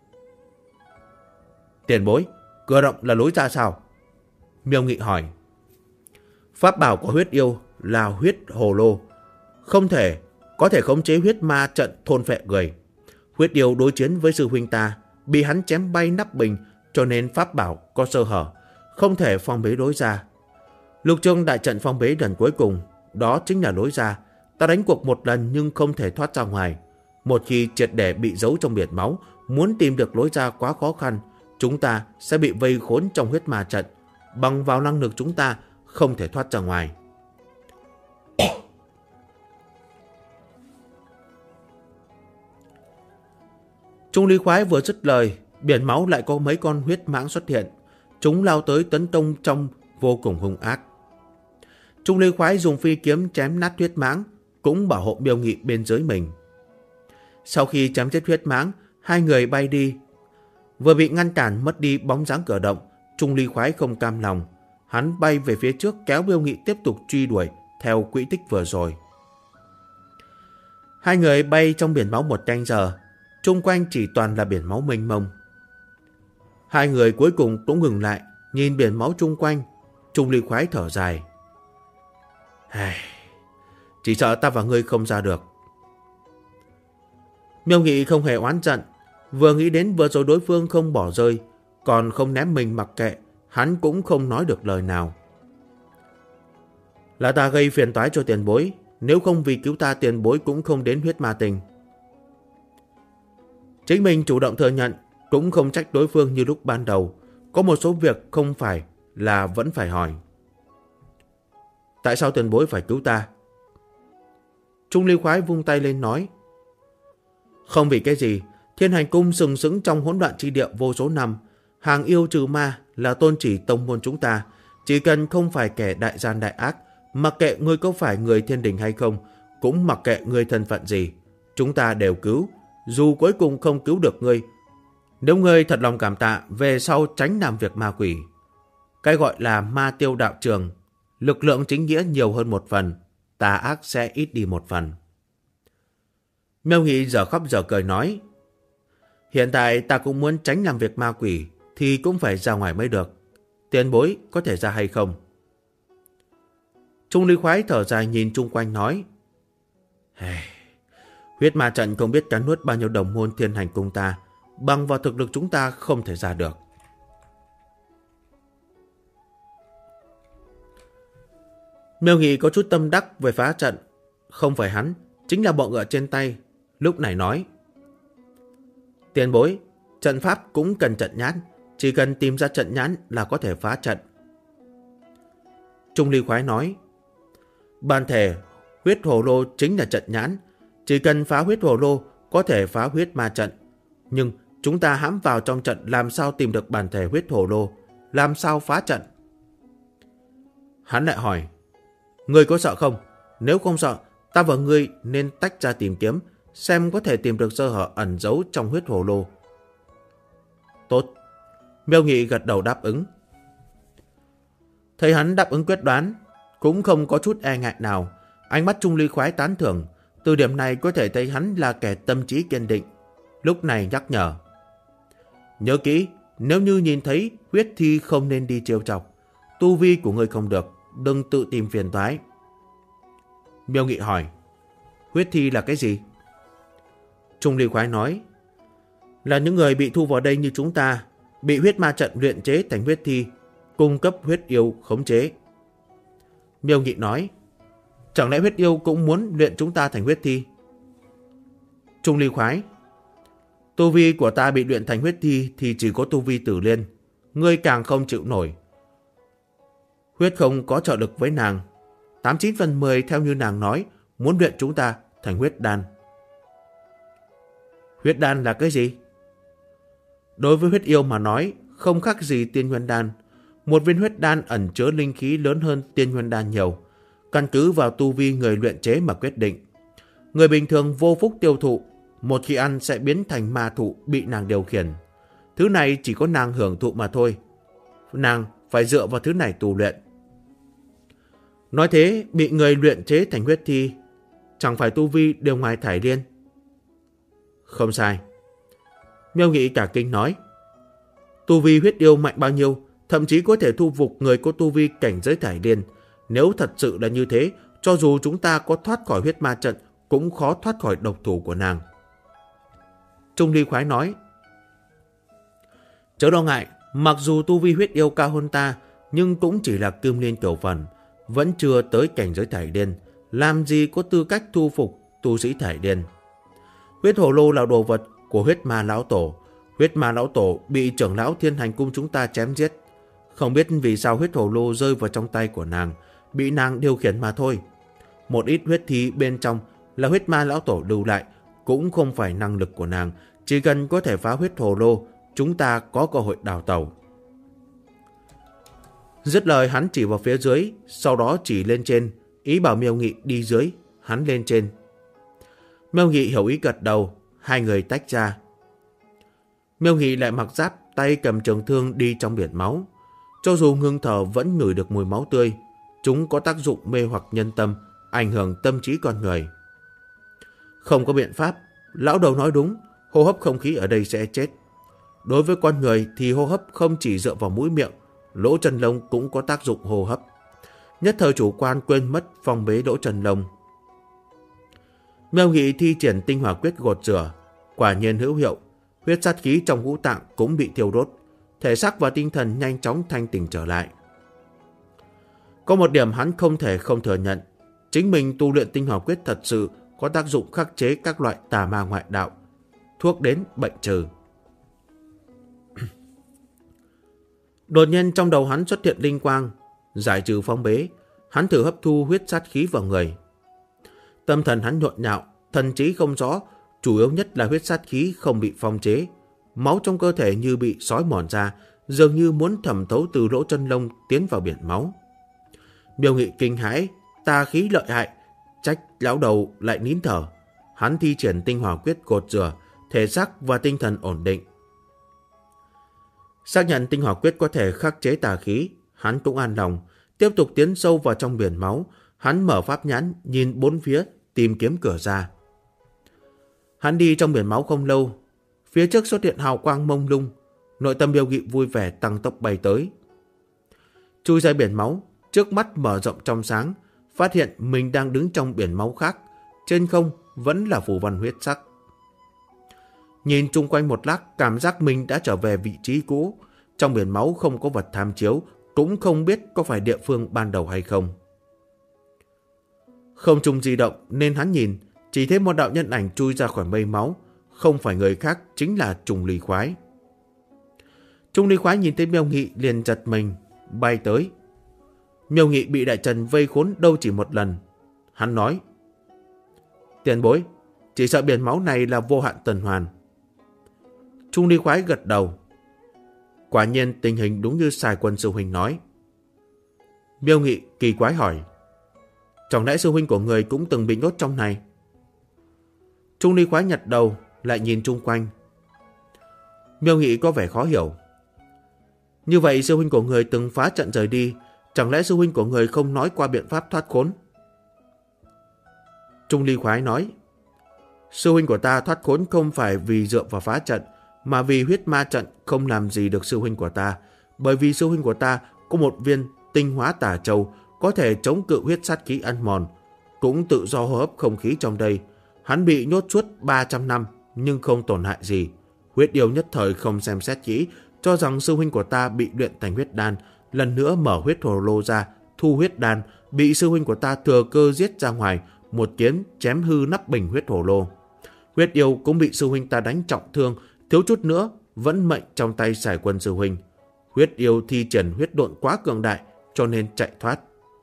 Tiền bối, cửa động là lối ra sao? Miêu Nghị hỏi. Pháp bảo của huyết yêu là huyết hồ lô, có thể khống chế huyết ma trận thôn phệ người. Huyết yêu đối chiến với sư huynh ta, bị hắn chém bay nắp bình, cho nên pháp bảo có sơ hở, không thể phong bế lối ra. Lục Trương đại trận phong bế lần cuối cùng, đó chính là lối ra. Ta đánh cuộc một lần nhưng không thể thoát ra ngoài. Một khi triệt để bị giấu trong biển máu, muốn tìm được lối ra quá khó khăn, chúng ta sẽ bị vây khốn trong huyết ma trận. Bằng vào năng lực chúng ta không thể thoát ra ngoài. Trung Ly Khoái vừa dứt lời, biển máu lại có mấy con huyết mãng xuất hiện. Chúng lao tới tấn công trong vô cùng hung ác. Trung Ly Khoái dùng phi kiếm chém nát huyết mãng, cũng bảo hộ Miêu Nghị bên dưới mình. Sau khi chém chết huyết mãng, hai người bay đi. Vừa bị ngăn cản mất đi bóng dáng cửa động, Trung Ly Khoái không cam lòng. Hắn bay về phía trước kéo Miêu Nghị tiếp tục truy đuổi theo quỹ tích vừa rồi. Hai người bay trong biển máu một canh giờ, chung quanh chỉ toàn là biển máu mênh mông. Hai người cuối cùng cũng ngừng lại, nhìn biển máu chung quanh. Trung Ly Khoái thở dài. Chỉ sợ ta và ngươi không ra được. Miêu Nghị không hề oán giận, vừa nghĩ đến vừa rồi đối phương không bỏ rơi, còn không ném mình mặc kệ, hắn cũng không nói được lời nào. Là ta gây phiền toái cho tiền bối, nếu không vì cứu ta tiền bối cũng không đến huyết ma tình. Chính mình chủ động thừa nhận, cũng không trách đối phương như lúc ban đầu. Có một số việc không phải là vẫn phải hỏi. Tại sao tiền bối phải cứu ta? Trung Ly Khoái vung tay lên nói. Không vì cái gì, Thiên Hành Cung sừng sững trong hỗn loạn chi địa vô số năm. Hàng yêu trừ ma là tôn chỉ tông môn chúng ta. Chỉ cần không phải kẻ đại gian đại ác, mặc kệ ngươi có phải người thiên đình hay không, cũng mặc kệ ngươi thân phận gì, chúng ta đều cứu, dù cuối cùng không cứu được ngươi. Nếu ngươi thật lòng cảm tạ, về sau tránh làm việc ma quỷ. Cái gọi là ma tiêu đạo trường, lực lượng chính nghĩa nhiều hơn một phần, tà ác sẽ ít đi một phần. Miêu Nghị giờ khóc giờ cười nói. Hiện tại ta cũng muốn tránh làm việc ma quỷ, thì cũng phải ra ngoài mới được. Tiền bối có thể ra hay không? Trung Ly Khoái thở dài nhìn chung quanh nói. Huyết ma trận không biết cắn nuốt bao nhiêu đồng môn thiên hành cung ta, bằng vào thực lực chúng ta không thể ra được. Miêu Nghị có chút tâm đắc về phá trận. Không phải hắn, chính là bọ ngựa trên tay. Lúc này nói: tiền bối, trận pháp cũng cần trận nhãn, chỉ cần tìm ra trận nhãn là có thể phá trận. Trung Ly Khoái nói: bản thể huyết hồ lô chính là trận nhãn, chỉ cần phá huyết hồ lô có thể phá huyết ma trận. Nhưng chúng ta hãm vào trong trận, làm sao tìm được bản thể huyết hồ lô, làm sao phá trận? Hắn lại hỏi: ngươi có sợ không? Nếu không sợ, ta và ngươi nên tách ra tìm kiếm, xem có thể tìm được sơ hở ẩn giấu trong huyết hồ lô. Tốt. Miêu Nghị gật đầu đáp ứng. Thấy hắn đáp ứng quyết đoán, cũng không có chút e ngại nào. Ánh mắt Trung Ly Khoái tán thưởng. Từ điểm này có thể thấy hắn là kẻ tâm trí kiên định. Lúc này nhắc nhở: nhớ kỹ, nếu như nhìn thấy huyết thi không nên đi trêu chọc. Tu vi của ngươi không được, đừng tự tìm phiền toái. Miêu Nghị hỏi: huyết thi là cái gì? Trung Ly Khoái nói: là những người bị thu vào đây như chúng ta, bị huyết ma trận luyện chế thành huyết thi, cung cấp huyết yêu khống chế. Miêu Nghị nói: chẳng lẽ huyết yêu cũng muốn luyện chúng ta thành huyết thi? Trung Ly Khoái: tu vi của ta bị luyện thành huyết thi thì chỉ có tu vi tử liên, ngươi càng không chịu nổi. Huyết không có trợ lực với nàng, 89 phần 10 theo như nàng nói, muốn luyện chúng ta thành huyết đan. Huyết đan là cái gì? Đối với huyết yêu mà nói, không khác gì tiên nguyên đan. Một viên huyết đan ẩn chứa linh khí lớn hơn tiên nguyên đan nhiều, căn cứ vào tu vi người luyện chế mà quyết định. Người bình thường vô phúc tiêu thụ, một khi ăn sẽ biến thành ma thụ bị nàng điều khiển. Thứ này chỉ có nàng hưởng thụ mà thôi. Nàng phải dựa vào thứ này tu luyện. Nói thế, bị người luyện chế thành huyết thi, chẳng phải tu vi đều ngoài thải liên? Không sai. Miêu Nghị cả kinh nói: tu vi huyết yêu mạnh bao nhiêu, thậm chí có thể thu phục người có tu vi cảnh giới thải liên. Nếu thật sự là như thế, cho dù chúng ta có thoát khỏi huyết ma trận, cũng khó thoát khỏi độc thủ của nàng. Trung Ly Khoái nói: chớ lo ngại, mặc dù tu vi huyết yêu cao hơn ta, nhưng cũng chỉ là kim liên cửu phần, vẫn chưa tới cảnh giới thải liên, làm gì có tư cách thu phục tu sĩ thải liên. Huyết hồ lô là đồ vật của huyết ma lão tổ. Huyết ma lão tổ bị trưởng lão thiên hành cung chúng ta chém giết. Không biết vì sao huyết hồ lô rơi vào trong tay của nàng, bị nàng điều khiển mà thôi. Một ít huyết thi bên trong là huyết ma lão tổ lưu lại, cũng không phải năng lực của nàng. Chỉ cần có thể phá huyết hồ lô, chúng ta có cơ hội đào tẩu. Dứt lời hắn chỉ vào phía dưới, sau đó chỉ lên trên, ý bảo Miêu Nghị đi dưới, hắn lên trên. Miêu Nghị hiểu ý gật đầu, hai người tách ra. Miêu Nghị lại mặc giáp, tay cầm trường thương đi trong biển máu. Cho dù ngưng thở vẫn ngửi được mùi máu tươi, chúng có tác dụng mê hoặc nhân tâm, ảnh hưởng tâm trí con người. Không có biện pháp, lão đầu nói đúng, hô hấp không khí ở đây sẽ chết. Đối với con người thì hô hấp không chỉ dựa vào mũi miệng, lỗ chân lông cũng có tác dụng hô hấp. Nhất thời chủ quan quên mất phong bế lỗ chân lông. Miêu Nghị thi triển tinh hỏa quyết gột rửa, quả nhiên hữu hiệu. Huyết sát khí trong ngũ tạng cũng bị thiêu đốt, thể xác và tinh thần nhanh chóng thanh tỉnh trở lại. Có một điểm hắn không thể không thừa nhận, chính mình tu luyện tinh hỏa quyết thật sự có tác dụng khắc chế các loại tà ma ngoại đạo, thuốc đến bệnh trừ. Đột nhiên trong đầu hắn xuất hiện linh quang, giải trừ phong bế, hắn thử hấp thu huyết sát khí vào người. Tâm thần hắn nhộn nhạo, thần trí không rõ, chủ yếu nhất là huyết sát khí không bị phong chế. Máu trong cơ thể như bị sói mòn ra, dường như muốn thẩm thấu từ lỗ chân lông tiến vào biển máu. Miêu Nghị kinh hãi, tà khí lợi hại, trách lão đầu lại nín thở. Hắn thi triển tinh hỏa quyết gột rửa, thể xác và tinh thần ổn định. Xác nhận tinh hỏa quyết có thể khắc chế tà khí, hắn cũng an lòng, tiếp tục tiến sâu vào trong biển máu. Hắn mở pháp nhãn, nhìn bốn phía, tìm kiếm cửa ra. Hắn đi trong biển máu không lâu, phía trước xuất hiện hào quang mông lung, nội tâm Miêu Nghị vui vẻ tăng tốc bay tới. Chui ra biển máu, trước mắt mở rộng trong sáng, phát hiện mình đang đứng trong biển máu khác. Trên không vẫn là phù văn huyết sắc. Nhìn chung quanh một lát, cảm giác mình đã trở về vị trí cũ. Trong biển máu không có vật tham chiếu, cũng không biết có phải địa phương ban đầu hay không. Không trung di động nên hắn nhìn, chỉ thấy một đạo nhân ảnh chui ra khỏi mây máu, không phải người khác, chính là Trung Ly Khoái. Trung Ly Khoái nhìn thấy Miêu Nghị liền giật mình, bay tới. Miêu Nghị bị Đại Trần vây khốn đâu chỉ một lần. Hắn nói: tiền bối, chỉ sợ biển máu này là vô hạn tuần hoàn. Trung Ly Khoái gật đầu. Quả nhiên tình hình đúng như Sài Quân sư huynh nói. Miêu Nghị kỳ quái hỏi: chẳng lẽ sư huynh của người cũng từng bị nhốt trong này? Trung Ly Khoái nhặt đầu, lại nhìn chung quanh. Miêu Nghị có vẻ khó hiểu. Như vậy sư huynh của người từng phá trận rời đi, chẳng lẽ sư huynh của người không nói qua biện pháp thoát khốn? Trung Ly Khoái nói: sư huynh của ta thoát khốn không phải vì dựa vào phá trận, mà vì huyết ma trận không làm gì được sư huynh của ta, bởi vì sư huynh của ta có một viên tinh hóa tả châu có thể chống cự huyết sát khí ăn mòn, cũng tự do hô hấp không khí trong đây. Hắn bị nhốt suốt 300 năm nhưng không tổn hại gì. Huyết yêu nhất thời không xem xét kỹ, cho rằng sư huynh của ta bị luyện thành huyết đan, lần nữa mở huyết hồ lô ra, thu huyết đan, bị sư huynh của ta thừa cơ giết ra ngoài, một kiếm chém hư nắp bình huyết hồ lô. Huyết yêu cũng bị sư huynh ta đánh trọng thương, thiếu chút nữa vẫn mệnh trong tay Sài Quân sư huynh. Huyết yêu thi triển huyết độn quá cường đại, cho nên chạy thoát.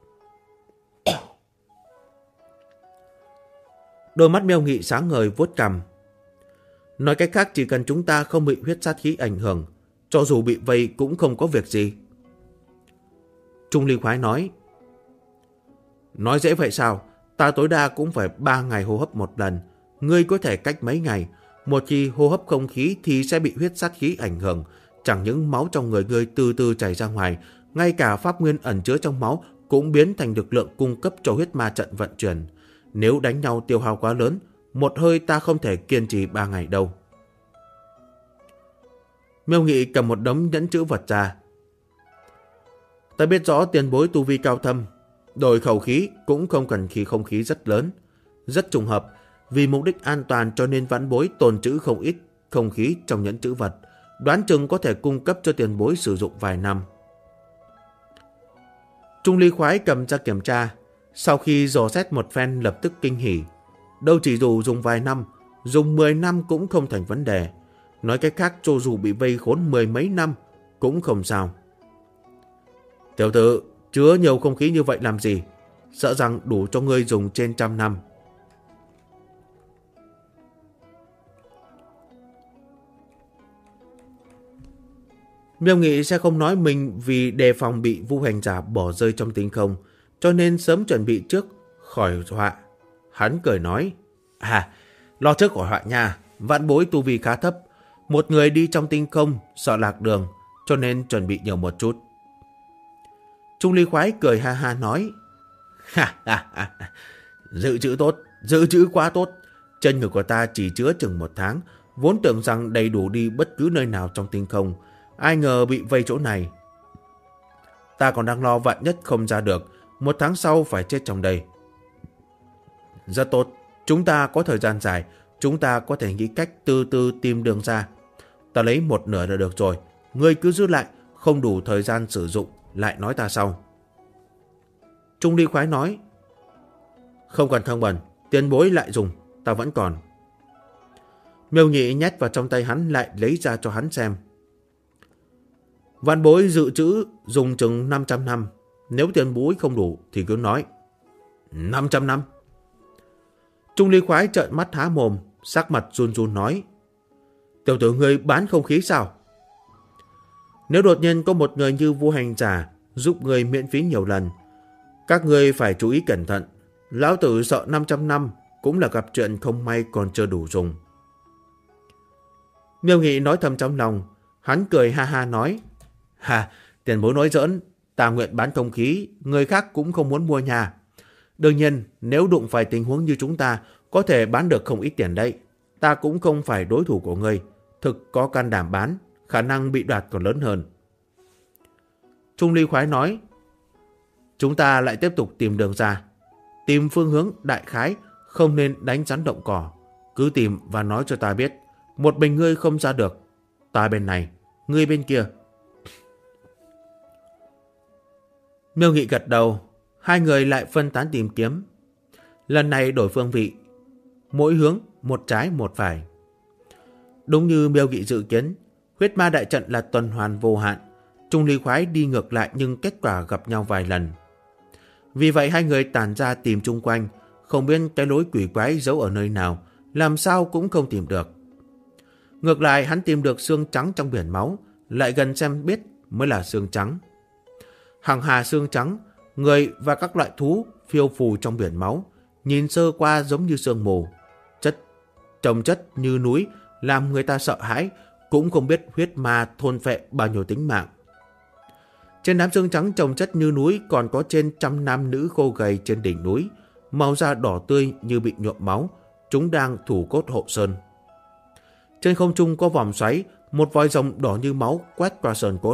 Đôi mắt Miêu Nghị sáng ngời vuốt cằm. Nói cách khác, chỉ cần chúng ta không bị huyết sát khí ảnh hưởng, cho dù bị vây cũng không có việc gì. Trung Ly Khoái nói: nói dễ vậy sao? Ta tối đa cũng phải 3 ngày hô hấp một lần. Ngươi có thể cách mấy ngày. Một khi hô hấp không khí thì sẽ bị huyết sát khí ảnh hưởng. Chẳng những máu trong người ngươi từ từ chảy ra ngoài, ngay cả pháp nguyên ẩn chứa trong máu cũng biến thành lực lượng cung cấp cho huyết ma trận vận chuyển. Nếu đánh nhau tiêu hao quá lớn, một hơi ta không thể kiên trì 3 ngày đâu. Miêu Nghị cầm một đống nhẫn chữ vật ra. Ta biết rõ tiền bối tu vi cao thâm, đổi khẩu khí cũng không cần không khí rất lớn. Rất trùng hợp, vì mục đích an toàn cho nên vãn bối tồn trữ không ít không khí trong nhẫn chữ vật, đoán chừng có thể cung cấp cho tiền bối sử dụng vài năm. Trung Ly Khoái cầm ra kiểm tra, sau khi dò xét một phen lập tức kinh hỉ. Đâu chỉ dù dùng vài năm, dùng 10 năm cũng không thành vấn đề. Nói cách khác, cho dù bị vây khốn 10 mấy năm cũng không sao. Tiểu tử, chứa nhiều không khí như vậy làm gì? Sợ rằng đủ cho ngươi dùng trên 100 năm. Miêu Nghị sẽ không nói mình vì đề phòng bị vu hành giả bỏ rơi trong tinh không, cho nên sớm chuẩn bị trước khỏi họa. Hắn cười nói: lo trước khỏi họa nha, vãn bối tu vi khá thấp, một người đi trong tinh không sợ lạc đường, cho nên chuẩn bị nhiều một chút. Trung Ly Khoái cười ha ha nói: dự trữ tốt, dự trữ quá tốt. Chân ngực của ta chỉ chứa chừng 1 tháng, vốn tưởng rằng đầy đủ đi bất cứ nơi nào trong tinh không, ai ngờ bị vây chỗ này. Ta còn đang lo vạn nhất không ra được, 1 tháng sau phải chết trong đây. Rất tốt, chúng ta có thời gian dài, chúng ta có thể nghĩ cách từ từ tìm đường ra. Ta lấy 1/2 là được rồi, ngươi cứ giữ lại, không đủ thời gian sử dụng lại nói ta sau. Trung Ly Khoái nói: không cần thông bần, tiền bối lại dùng, ta vẫn còn. Miêu Nghị nhét vào trong tay hắn, lại lấy ra cho hắn xem. Vạn bối dự trữ dùng chừng 500 năm, nếu tiền bối không đủ thì cứ nói. 500 năm? Trung Ly Khoái trợn mắt há mồm, sắc mặt run run nói: tiểu tử ngươi bán không khí sao? Nếu đột nhiên có một người như vô hành giả giúp người miễn phí nhiều lần, các ngươi phải chú ý cẩn thận. Lão tử sợ 500 năm cũng là gặp chuyện không may còn chưa đủ dùng. Miêu Nghị nói thầm trong lòng, hắn cười ha ha nói: tiền bối nói giỡn, ta nguyện bán không khí, người khác cũng không muốn mua nhà. Đương nhiên, nếu đụng phải tình huống như chúng ta, có thể bán được không ít tiền đấy. Ta cũng không phải đối thủ của ngươi, thực có can đảm bán, khả năng bị đoạt còn lớn hơn. Trung Ly Khoái nói: chúng ta lại tiếp tục tìm đường ra, tìm phương hướng đại khái, không nên đánh rắn động cỏ. Cứ tìm và nói cho ta biết. Một mình ngươi không ra được. Ta bên này, ngươi bên kia. Miêu Nghị gật đầu. Hai người lại phân tán tìm kiếm. Lần này đổi phương vị. Mỗi hướng, một trái một phải. Đúng như Miêu Nghị dự kiến, huyết ma đại trận là tuần hoàn vô hạn. Trung Ly Khoái đi ngược lại nhưng kết quả gặp nhau vài lần. Vì vậy hai người tản ra tìm chung quanh, không biết cái lối quỷ quái giấu ở nơi nào, làm sao cũng không tìm được. Ngược lại hắn tìm được xương trắng trong biển máu, lại gần xem biết mới là xương trắng. Hàng hà xương trắng, người và các loại thú phiêu phù trong biển máu, nhìn sơ qua giống như sương mù, trồng chất như núi, làm người ta sợ hãi, cũng không biết huyết ma thôn phệ bao nhiêu tính mạng. Trên đám xương trắng trồng chất như núi còn có trên 100 nam nữ khô gầy trên đỉnh núi, màu da đỏ tươi như bị nhuộm máu, chúng đang thủ cốt hộ sơn. Trên không trung có vòm xoáy, một vòi rồng đỏ như máu quét qua sơn cốt.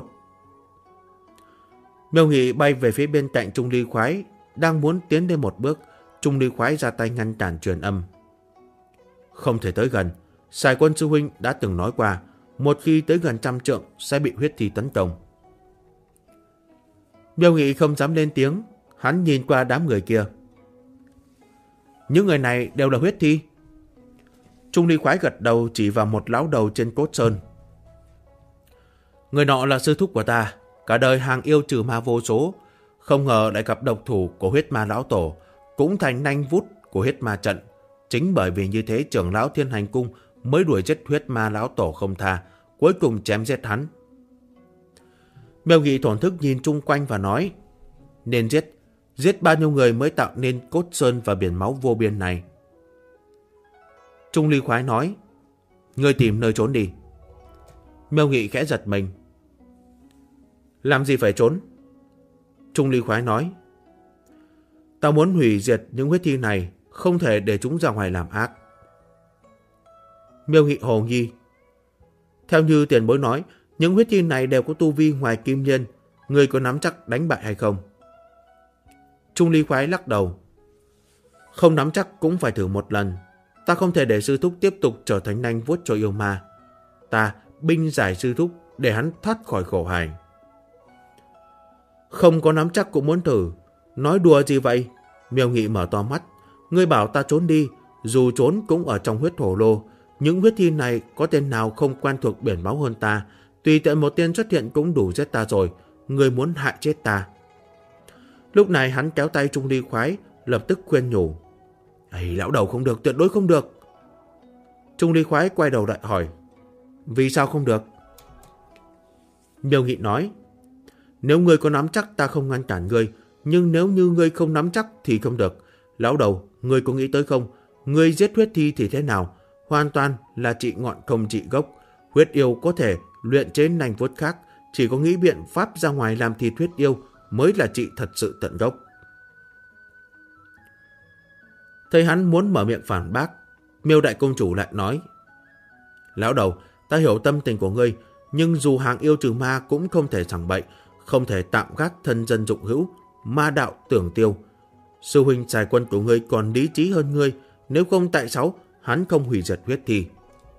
Miêu Nghị bay về phía bên cạnh Trung Ly Khoái, đang muốn tiến lên một bước, Trung Ly Khoái ra tay ngăn cản truyền âm. Không thể tới gần, Sài Quân sư huynh đã từng nói qua, một khi tới gần 100 trượng sẽ bị huyết thi tấn công. Miêu Nghị không dám lên tiếng, hắn nhìn qua đám người kia. Những người này đều là huyết thi. Trung Ly Khoái gật đầu chỉ vào một lão đầu trên cốt sơn. Người nọ là sư thúc của ta, cả đời hàng yêu trừ ma vô số, không ngờ lại gặp độc thủ của huyết ma lão tổ, cũng thành nanh vút của huyết ma trận. Chính bởi vì như thế trưởng lão Thiên Hành Cung mới đuổi giết huyết ma lão tổ không tha, cuối cùng chém giết hắn. Miêu Nghị thổn thức nhìn chung quanh và nói, nên giết bao nhiêu người mới tạo nên cốt sơn và biển máu vô biên này. Trung Ly Khoái nói, ngươi tìm nơi trốn đi. Miêu Nghị khẽ giật mình. Làm gì phải trốn? Trung Ly Khoái nói, ta muốn hủy diệt những huyết thi này, không thể để chúng ra ngoài làm ác. Miêu Nghị hồ nghi. Theo như tiền bối nói, những huyết thi này đều có tu vi ngoài kim liên, ngươi có nắm chắc đánh bại hay không? Trung Ly Khoái lắc đầu. Không nắm chắc cũng phải thử một lần. Ta không thể để sư thúc tiếp tục trở thành nanh vuốt cho yêu ma. Ta binh giải sư thúc để hắn thoát khỏi khổ hải. Không có nắm chắc cũng muốn thử. Nói đùa gì vậy? Miêu Nghị mở to mắt. Ngươi bảo ta trốn đi, dù trốn cũng ở trong huyết hổ lô. Những huyết thi này có tên nào không quen thuộc biển máu hơn ta. Tùy tiện một tên xuất hiện cũng đủ giết ta rồi. Ngươi muốn hại chết ta. Lúc này hắn kéo tay Trung Ly Khoái, lập tức khuyên nhủ. Ây, lão đầu không được, tuyệt đối không được. Trung Ly Khoái quay đầu lại hỏi. Vì sao không được? Miêu Nghị nói. Nếu ngươi có nắm chắc ta không ngăn cản ngươi, nhưng nếu như ngươi không nắm chắc thì không được. Lão đầu, ngươi có nghĩ tới không? Ngươi giết huyết thi thì thế nào? Hoàn toàn là trị ngọn không trị gốc. Huyết yêu có thể luyện chế nanh vuốt khác, chỉ có nghĩ biện pháp ra ngoài làm thịt huyết yêu mới là trị thật sự tận gốc. Thấy hắn muốn mở miệng phản bác, Miêu đại công chủ lại nói. Lão đầu, ta hiểu tâm tình của ngươi, nhưng dù hàng yêu trừ ma cũng không thể sằng bậy, không thể tạm gác thân dân dụng hữu, ma đạo tưởng tiêu. Sư huynh Sài Quân của ngươi còn lý trí hơn ngươi, nếu không tại sao hắn không hủy diệt huyết thi.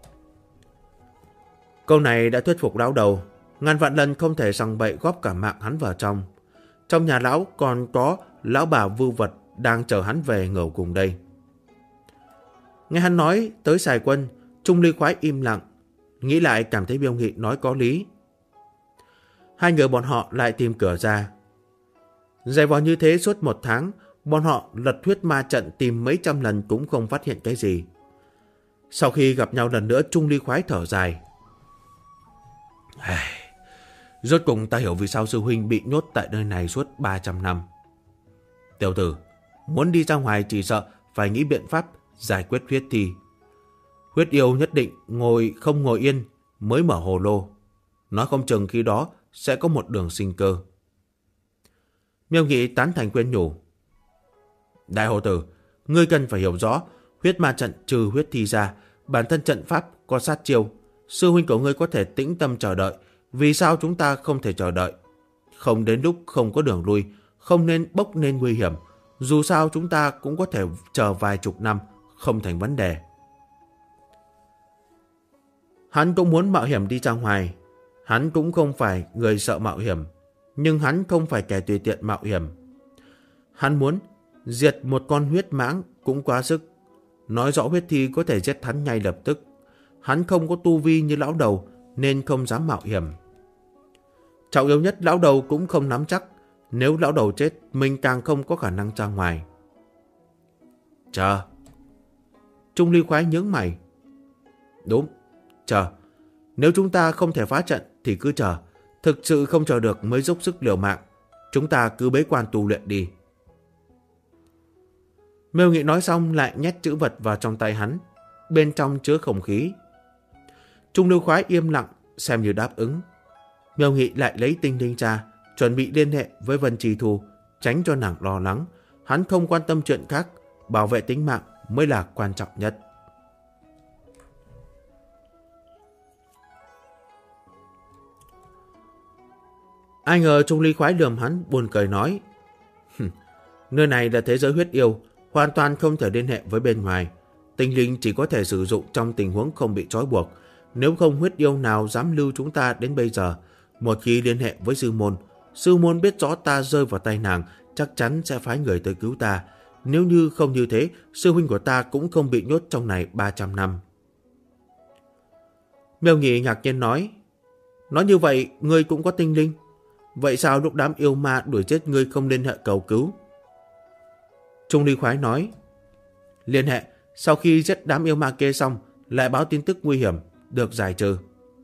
Câu này đã thuyết phục lão đầu, ngàn vạn lần không thể sằng bậy góp cả mạng hắn vào trong. Trong nhà lão còn có lão bà vưu vật đang chờ hắn về ngầu cùng đây. Nghe hắn nói tới Sài Quân, Trung Ly Khoái im lặng, nghĩ lại cảm thấy Miêu Nghị nói có lý. Hai người bọn họ lại tìm cửa ra. Dày vò như thế suốt 1 tháng, bọn họ lật huyết ma trận tìm mấy trăm lần cũng không phát hiện cái gì. Sau khi gặp nhau lần nữa, Trung Ly Khoái thở dài. Rốt cùng ta hiểu vì sao sư huynh bị nhốt tại nơi này suốt 300 năm. Tiểu tử, muốn đi ra ngoài chỉ sợ phải nghĩ biện pháp giải quyết huyết thi. Huyết yêu nhất định không ngồi yên mới mở hồ lô. Nói không chừng khi đó sẽ có một đường sinh cơ. Miêu Nghị tán thành khuyên nhủ. Đại hồ tử, ngươi cần phải hiểu rõ, huyết ma trận trừ huyết thi ra, bản thân trận pháp có sát chiêu. Sư huynh của ngươi có thể tĩnh tâm chờ đợi, vì sao chúng ta không thể chờ đợi? Không đến lúc không có đường lui, không nên bốc nên nguy hiểm. Dù sao chúng ta cũng có thể chờ vài chục năm, không thành vấn đề. Hắn cũng muốn mạo hiểm đi ra ngoài. Hắn cũng không phải người sợ mạo hiểm, nhưng hắn không phải kẻ tùy tiện mạo hiểm. Hắn muốn diệt một con huyết mãng cũng quá sức. Nói rõ huyết thi có thể giết hắn ngay lập tức. Hắn không có tu vi như lão đầu nên không dám mạo hiểm. Trọng yếu nhất lão đầu cũng không nắm chắc. Nếu lão đầu chết, mình càng không có khả năng ra ngoài. Chờ. Trung Ly Khoái nhướng mày. Đúng, chờ. Nếu chúng ta không thể phá trận thì cứ chờ. Thực sự không chờ được mới dốc sức liều mạng. Chúng ta cứ bế quan tu luyện đi. Miêu Nghị nói xong lại nhét chữ vật vào trong tay hắn. Bên trong chứa không khí. Trung Ly Khoái im lặng xem như đáp ứng. Miêu Nghị lại lấy tinh linh ra, chuẩn bị liên hệ với Vân Trì Thu, tránh cho nàng lo lắng. Hắn không quan tâm chuyện khác, bảo vệ tính mạng mới là quan trọng nhất. Ai ngờ Trung Ly Khoái lườm hắn buồn cười nói: nơi này là thế giới huyết yêu, hoàn toàn không thể liên hệ với bên ngoài. Tinh linh chỉ có thể sử dụng trong tình huống không bị trói buộc. Nếu không, huyết yêu nào dám lưu chúng ta đến bây giờ. Một khi liên hệ với sư môn biết rõ ta rơi vào tay nàng, chắc chắn sẽ phái người tới cứu ta. Nếu như không như thế, sư huynh của ta cũng không bị nhốt trong này 300 năm. Miêu Nghị ngạc nhiên nói: nói như vậy, ngươi cũng có tinh linh. Vậy sao lúc đám yêu ma đuổi giết ngươi không liên hệ cầu cứu? Trung Ly Khoái nói: liên hệ, sau khi giết đám yêu ma kia xong, lại báo tin tức nguy hiểm, được giải trừ.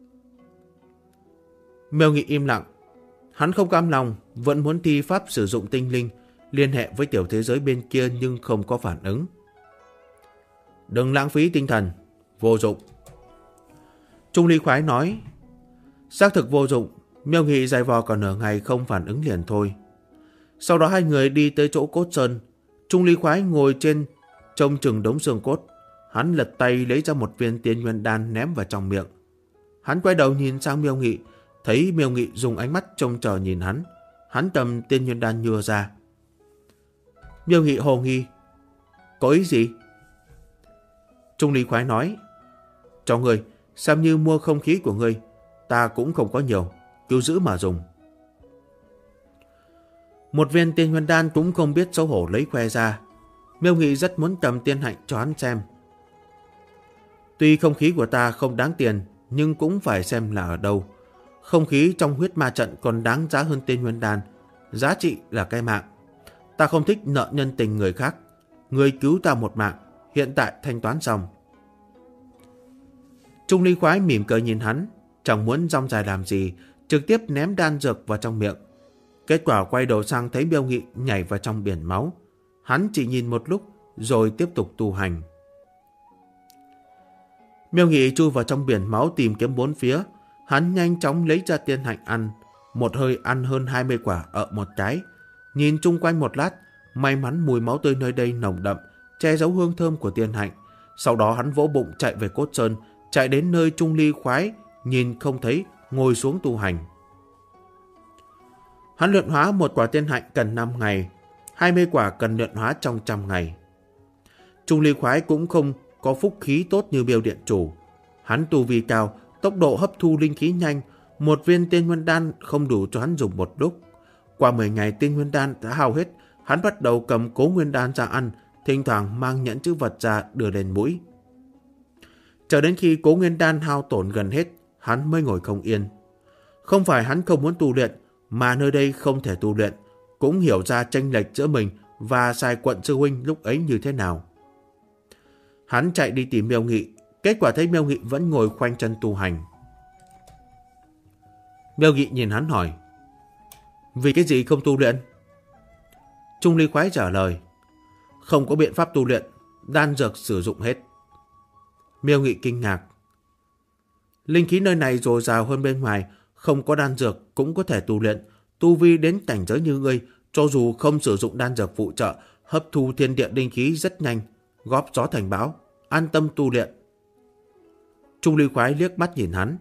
Miêu Nghị im lặng. Hắn không cam lòng, vẫn muốn thi pháp sử dụng tinh linh, liên hệ với tiểu thế giới bên kia nhưng không có phản ứng. Đừng lãng phí tinh thần, vô dụng. Trung Ly Khoái nói: xác thực vô dụng. Miêu Nghị giày vò còn nửa ngày không phản ứng liền thôi. Sau đó hai người đi tới chỗ cốt sơn. Trung Ly Khoái ngồi trên trông chừng đống xương cốt. Hắn lật tay lấy ra một viên tiên nguyên đan ném vào trong miệng. Hắn quay đầu nhìn sang Miêu Nghị, thấy Miêu Nghị dùng ánh mắt trông chờ nhìn hắn. Hắn cầm tiên nguyên đan nhưa ra. Miêu Nghị hồ nghi: có ý gì? Trung Ly Khoái nói: cho ngươi, xem như mua không khí của ngươi. Ta cũng không có nhiều, cứu giữ mà dùng. Một viên tiên nguyên đan cũng không biết xấu hổ lấy khoe ra. Miêu Nghị rất muốn cầm tiên hạnh cho hắn xem. Tuy không khí của ta không đáng tiền, nhưng cũng phải xem là ở đâu. Không khí trong huyết ma trận còn đáng giá hơn tiên nguyên đan. Giá trị là cái mạng. Ta không thích nợ nhân tình người khác. Người cứu ta một mạng, hiện tại thanh toán xong. Trung Ly Khoái mỉm cười nhìn hắn, chẳng muốn rong dài làm gì, trực tiếp ném đan dược vào trong miệng. Kết quả quay đầu sang thấy Miêu Nghị nhảy vào trong biển máu. Hắn chỉ nhìn một lúc rồi tiếp tục tu hành. Miêu Nghị chui vào trong biển máu tìm kiếm bốn phía. Hắn nhanh chóng lấy ra tiên hạnh ăn. Một hơi ăn hơn 20 quả ở một cái. Nhìn chung quanh một lát, may mắn mùi máu tươi nơi đây nồng đậm, che giấu hương thơm của tiên hạnh. Sau đó hắn vỗ bụng chạy về cốt sơn, chạy đến nơi Trung Ly Khoái nhìn không thấy, ngồi xuống tu hành. Hắn luyện hóa một quả tiên hạnh cần 5 ngày, 20 quả cần luyện hóa trong 100 ngày. Trung Ly Khoái cũng không có phúc khí tốt như Miêu Điện Chủ. Hắn tu vi cao, tốc độ hấp thu linh khí nhanh, một viên tiên nguyên đan không đủ cho hắn dùng một lúc. Qua 10 ngày tiên nguyên đan đã hao hết, hắn bắt đầu cầm cố nguyên đan ra ăn, thỉnh thoảng mang nhẫn chữ vật ra đưa lên mũi. Chờ đến khi cố nguyên đan hao tổn gần hết, hắn mới ngồi không yên. Không phải hắn không muốn tu luyện, mà nơi đây không thể tu luyện, cũng hiểu ra chênh lệch giữa mình và Sai Quận sư huynh lúc ấy như thế nào. Hắn chạy đi tìm Miêu Nghị, kết quả thấy Miêu Nghị vẫn ngồi khoanh chân tu hành. Miêu Nghị nhìn hắn hỏi: vì cái gì không tu luyện? Trung Ly Khoái trả lời: không có biện pháp tu luyện, đan dược sử dụng hết. Miêu Nghị kinh ngạc: linh khí nơi này dồi dào hơn bên ngoài, không có đan dược cũng có thể tu luyện. Tu vi đến cảnh giới như ngươi, cho dù không sử dụng đan dược phụ trợ, hấp thu thiên địa linh khí rất nhanh, góp gió thành bão, an tâm tu luyện. Trung Ly Khoái liếc mắt nhìn hắn: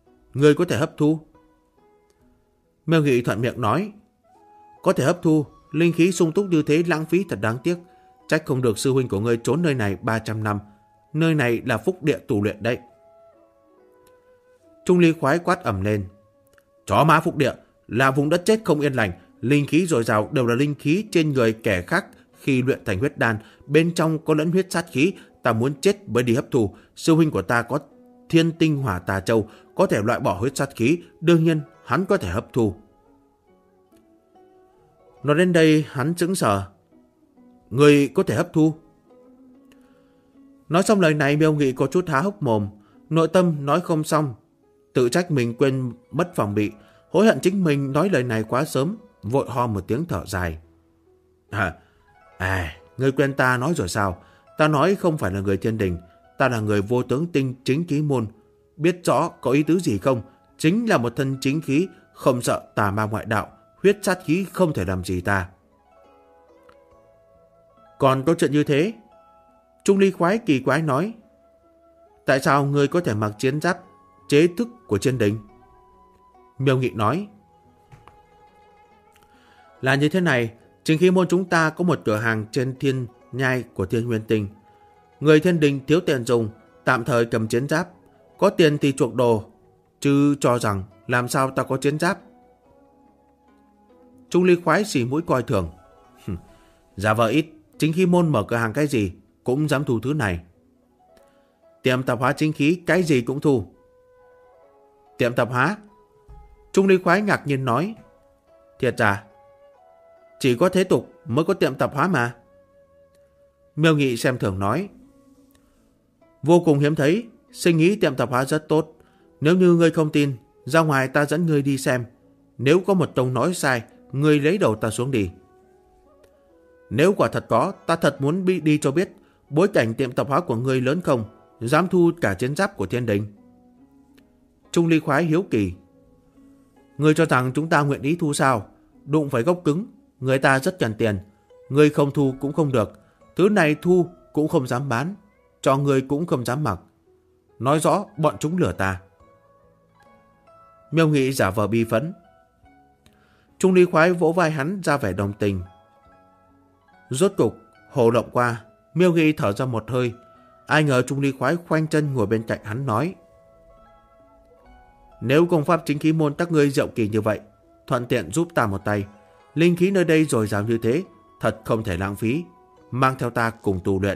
ngươi có thể hấp thu? Miêu Nghị thuận miệng nói: có thể hấp thu, Linh khí sung túc như thế lãng phí thật đáng tiếc. Trách không được sư huynh của ngươi trốn nơi này 300 năm. Nơi này là phúc địa tù luyện đấy. Trung Ly khoái quát ầm lên. Chó má phúc địa là vùng đất chết không yên lành. Linh khí dồi dào đều là linh khí trên người kẻ khác khi luyện thành huyết đan. Bên trong có lẫn huyết sát khí. Ta muốn chết mới đi hấp thu. Sư huynh của ta có thiên tinh hỏa tà châu, có thể loại bỏ huyết sát khí. Đương nhiên hắn có thể hấp thu. Nói đến đây hắn sững sờ. Người có thể hấp thu? Nói xong lời này, Miêu Nghị có chút há hốc mồm. Nội tâm nói không xong. Tự trách mình quên mất phòng bị. Hối hận chính mình nói lời này quá sớm. Vội ho một tiếng thở dài. Ngươi quên ta nói rồi sao? Ta nói không phải là người thiên đình. Ta là người vô tướng tinh chính khí môn. Biết rõ có ý tứ gì không? Chính là một thân chính khí, không sợ tà ma ngoại đạo. Huyết sát khí không thể làm gì ta. Còn có chuyện như thế? Trung Ly khoái kỳ quái nói. Tại sao ngươi có thể mặc chiến giáp chế thức của thiên đình? Miêu Nghị nói. Là như thế này, chính khí môn chúng ta có một cửa hàng trên thiên nhai của Thiên Nguyên Tinh. Người thiên đình thiếu tiền dùng, tạm thời cầm chiến giáp. Có tiền thì chuộc đồ, chứ cho rằng làm sao ta có chiến giáp. Trung Ly khoái xì mũi coi thường. Giả vờ ít, chính khí môn mở cửa hàng cái gì cũng dám thu thứ này. Tiệm tạp hóa chính khí cái gì cũng thu. Tiệm tạp hóa? Trung Ly khoái ngạc nhiên nói. Thiệt à? Chỉ có thế tục mới có tiệm tạp hóa mà. Miêu Nghị xem thường nói. Vô cùng hiếm thấy, sinh ý tiệm tạp hóa rất tốt. Nếu như ngươi không tin, ra ngoài ta dẫn ngươi đi xem. Nếu có một tông nói sai, ngươi lấy đầu ta xuống đi. Nếu quả thật có, ta thật muốn đi cho biết bối cảnh tiệm tạp hóa của ngươi lớn không, dám thu cả chiến giáp của thiên đình. Trung Ly khoái hiếu kỳ. Ngươi cho rằng chúng ta nguyện ý thu sao? Đụng phải gốc cứng, người ta rất cần tiền. Ngươi không thu cũng không được. Thứ này thu cũng không dám bán, cho ngươi cũng không dám mặc. Nói rõ bọn chúng lừa ta. Miêu Nghị giả vờ bi phẫn. Trung Ly khoái vỗ vai hắn ra vẻ đồng tình. Rốt cục hồ động qua, Miêu Nghị thở ra một hơi. Ai ngờ Trung Ly khoái khoanh chân ngồi bên cạnh hắn nói. Nếu công pháp chính khí môn các ngươi diệu kỳ như vậy, thuận tiện giúp ta một tay. Linh khí nơi đây dồi dào như thế, thật không thể lãng phí. Mang theo ta cùng tu luyện.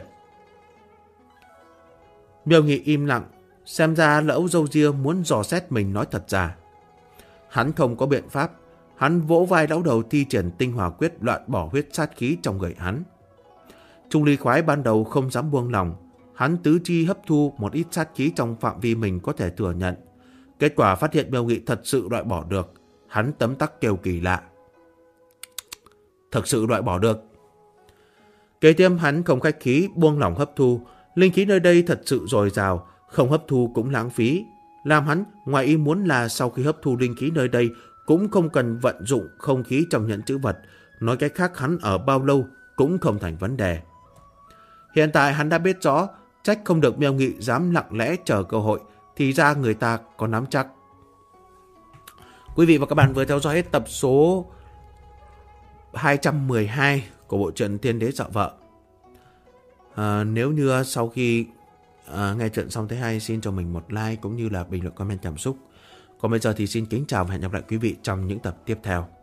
Miêu Nghị im lặng, xem ra Lẫu Râu Ria muốn dò xét mình nói thật giả. Hắn không có biện pháp. Hắn vỗ vai lão đầu thi triển tinh hỏa quyết loại bỏ huyết sát khí trong người hắn. Trung Ly khoái ban đầu không dám buông lòng. Hắn tứ chi hấp thu một ít sát khí trong phạm vi mình có thể thừa nhận. Kết quả phát hiện Miêu Nghị thật sự loại bỏ được. Hắn tấm tắc kêu kỳ lạ. Thật sự loại bỏ được. Kế tiếp hắn không khách khí buông lỏng hấp thu. Linh khí nơi đây thật sự dồi dào, không hấp thu cũng lãng phí. Làm hắn ngoài ý muốn là sau khi hấp thu linh khí nơi đây cũng không cần vận dụng không khí trong nhẫn chữ vật. Nói cách khác hắn ở bao lâu cũng không thành vấn đề. Hiện tại hắn đã biết rõ, trách không được Miêu Nghị dám lặng lẽ chờ cơ hội, thì ra người ta có nắm chắc. Quý vị và các bạn vừa theo dõi hết tập số 212 của bộ truyện Thiên Đế Dọa Vợ. Nếu như sau khi nghe chuyện xong thấy hay, xin cho mình một like cũng như là bình luận comment cảm xúc. Còn bây giờ thì xin kính chào và hẹn gặp lại quý vị trong những tập tiếp theo.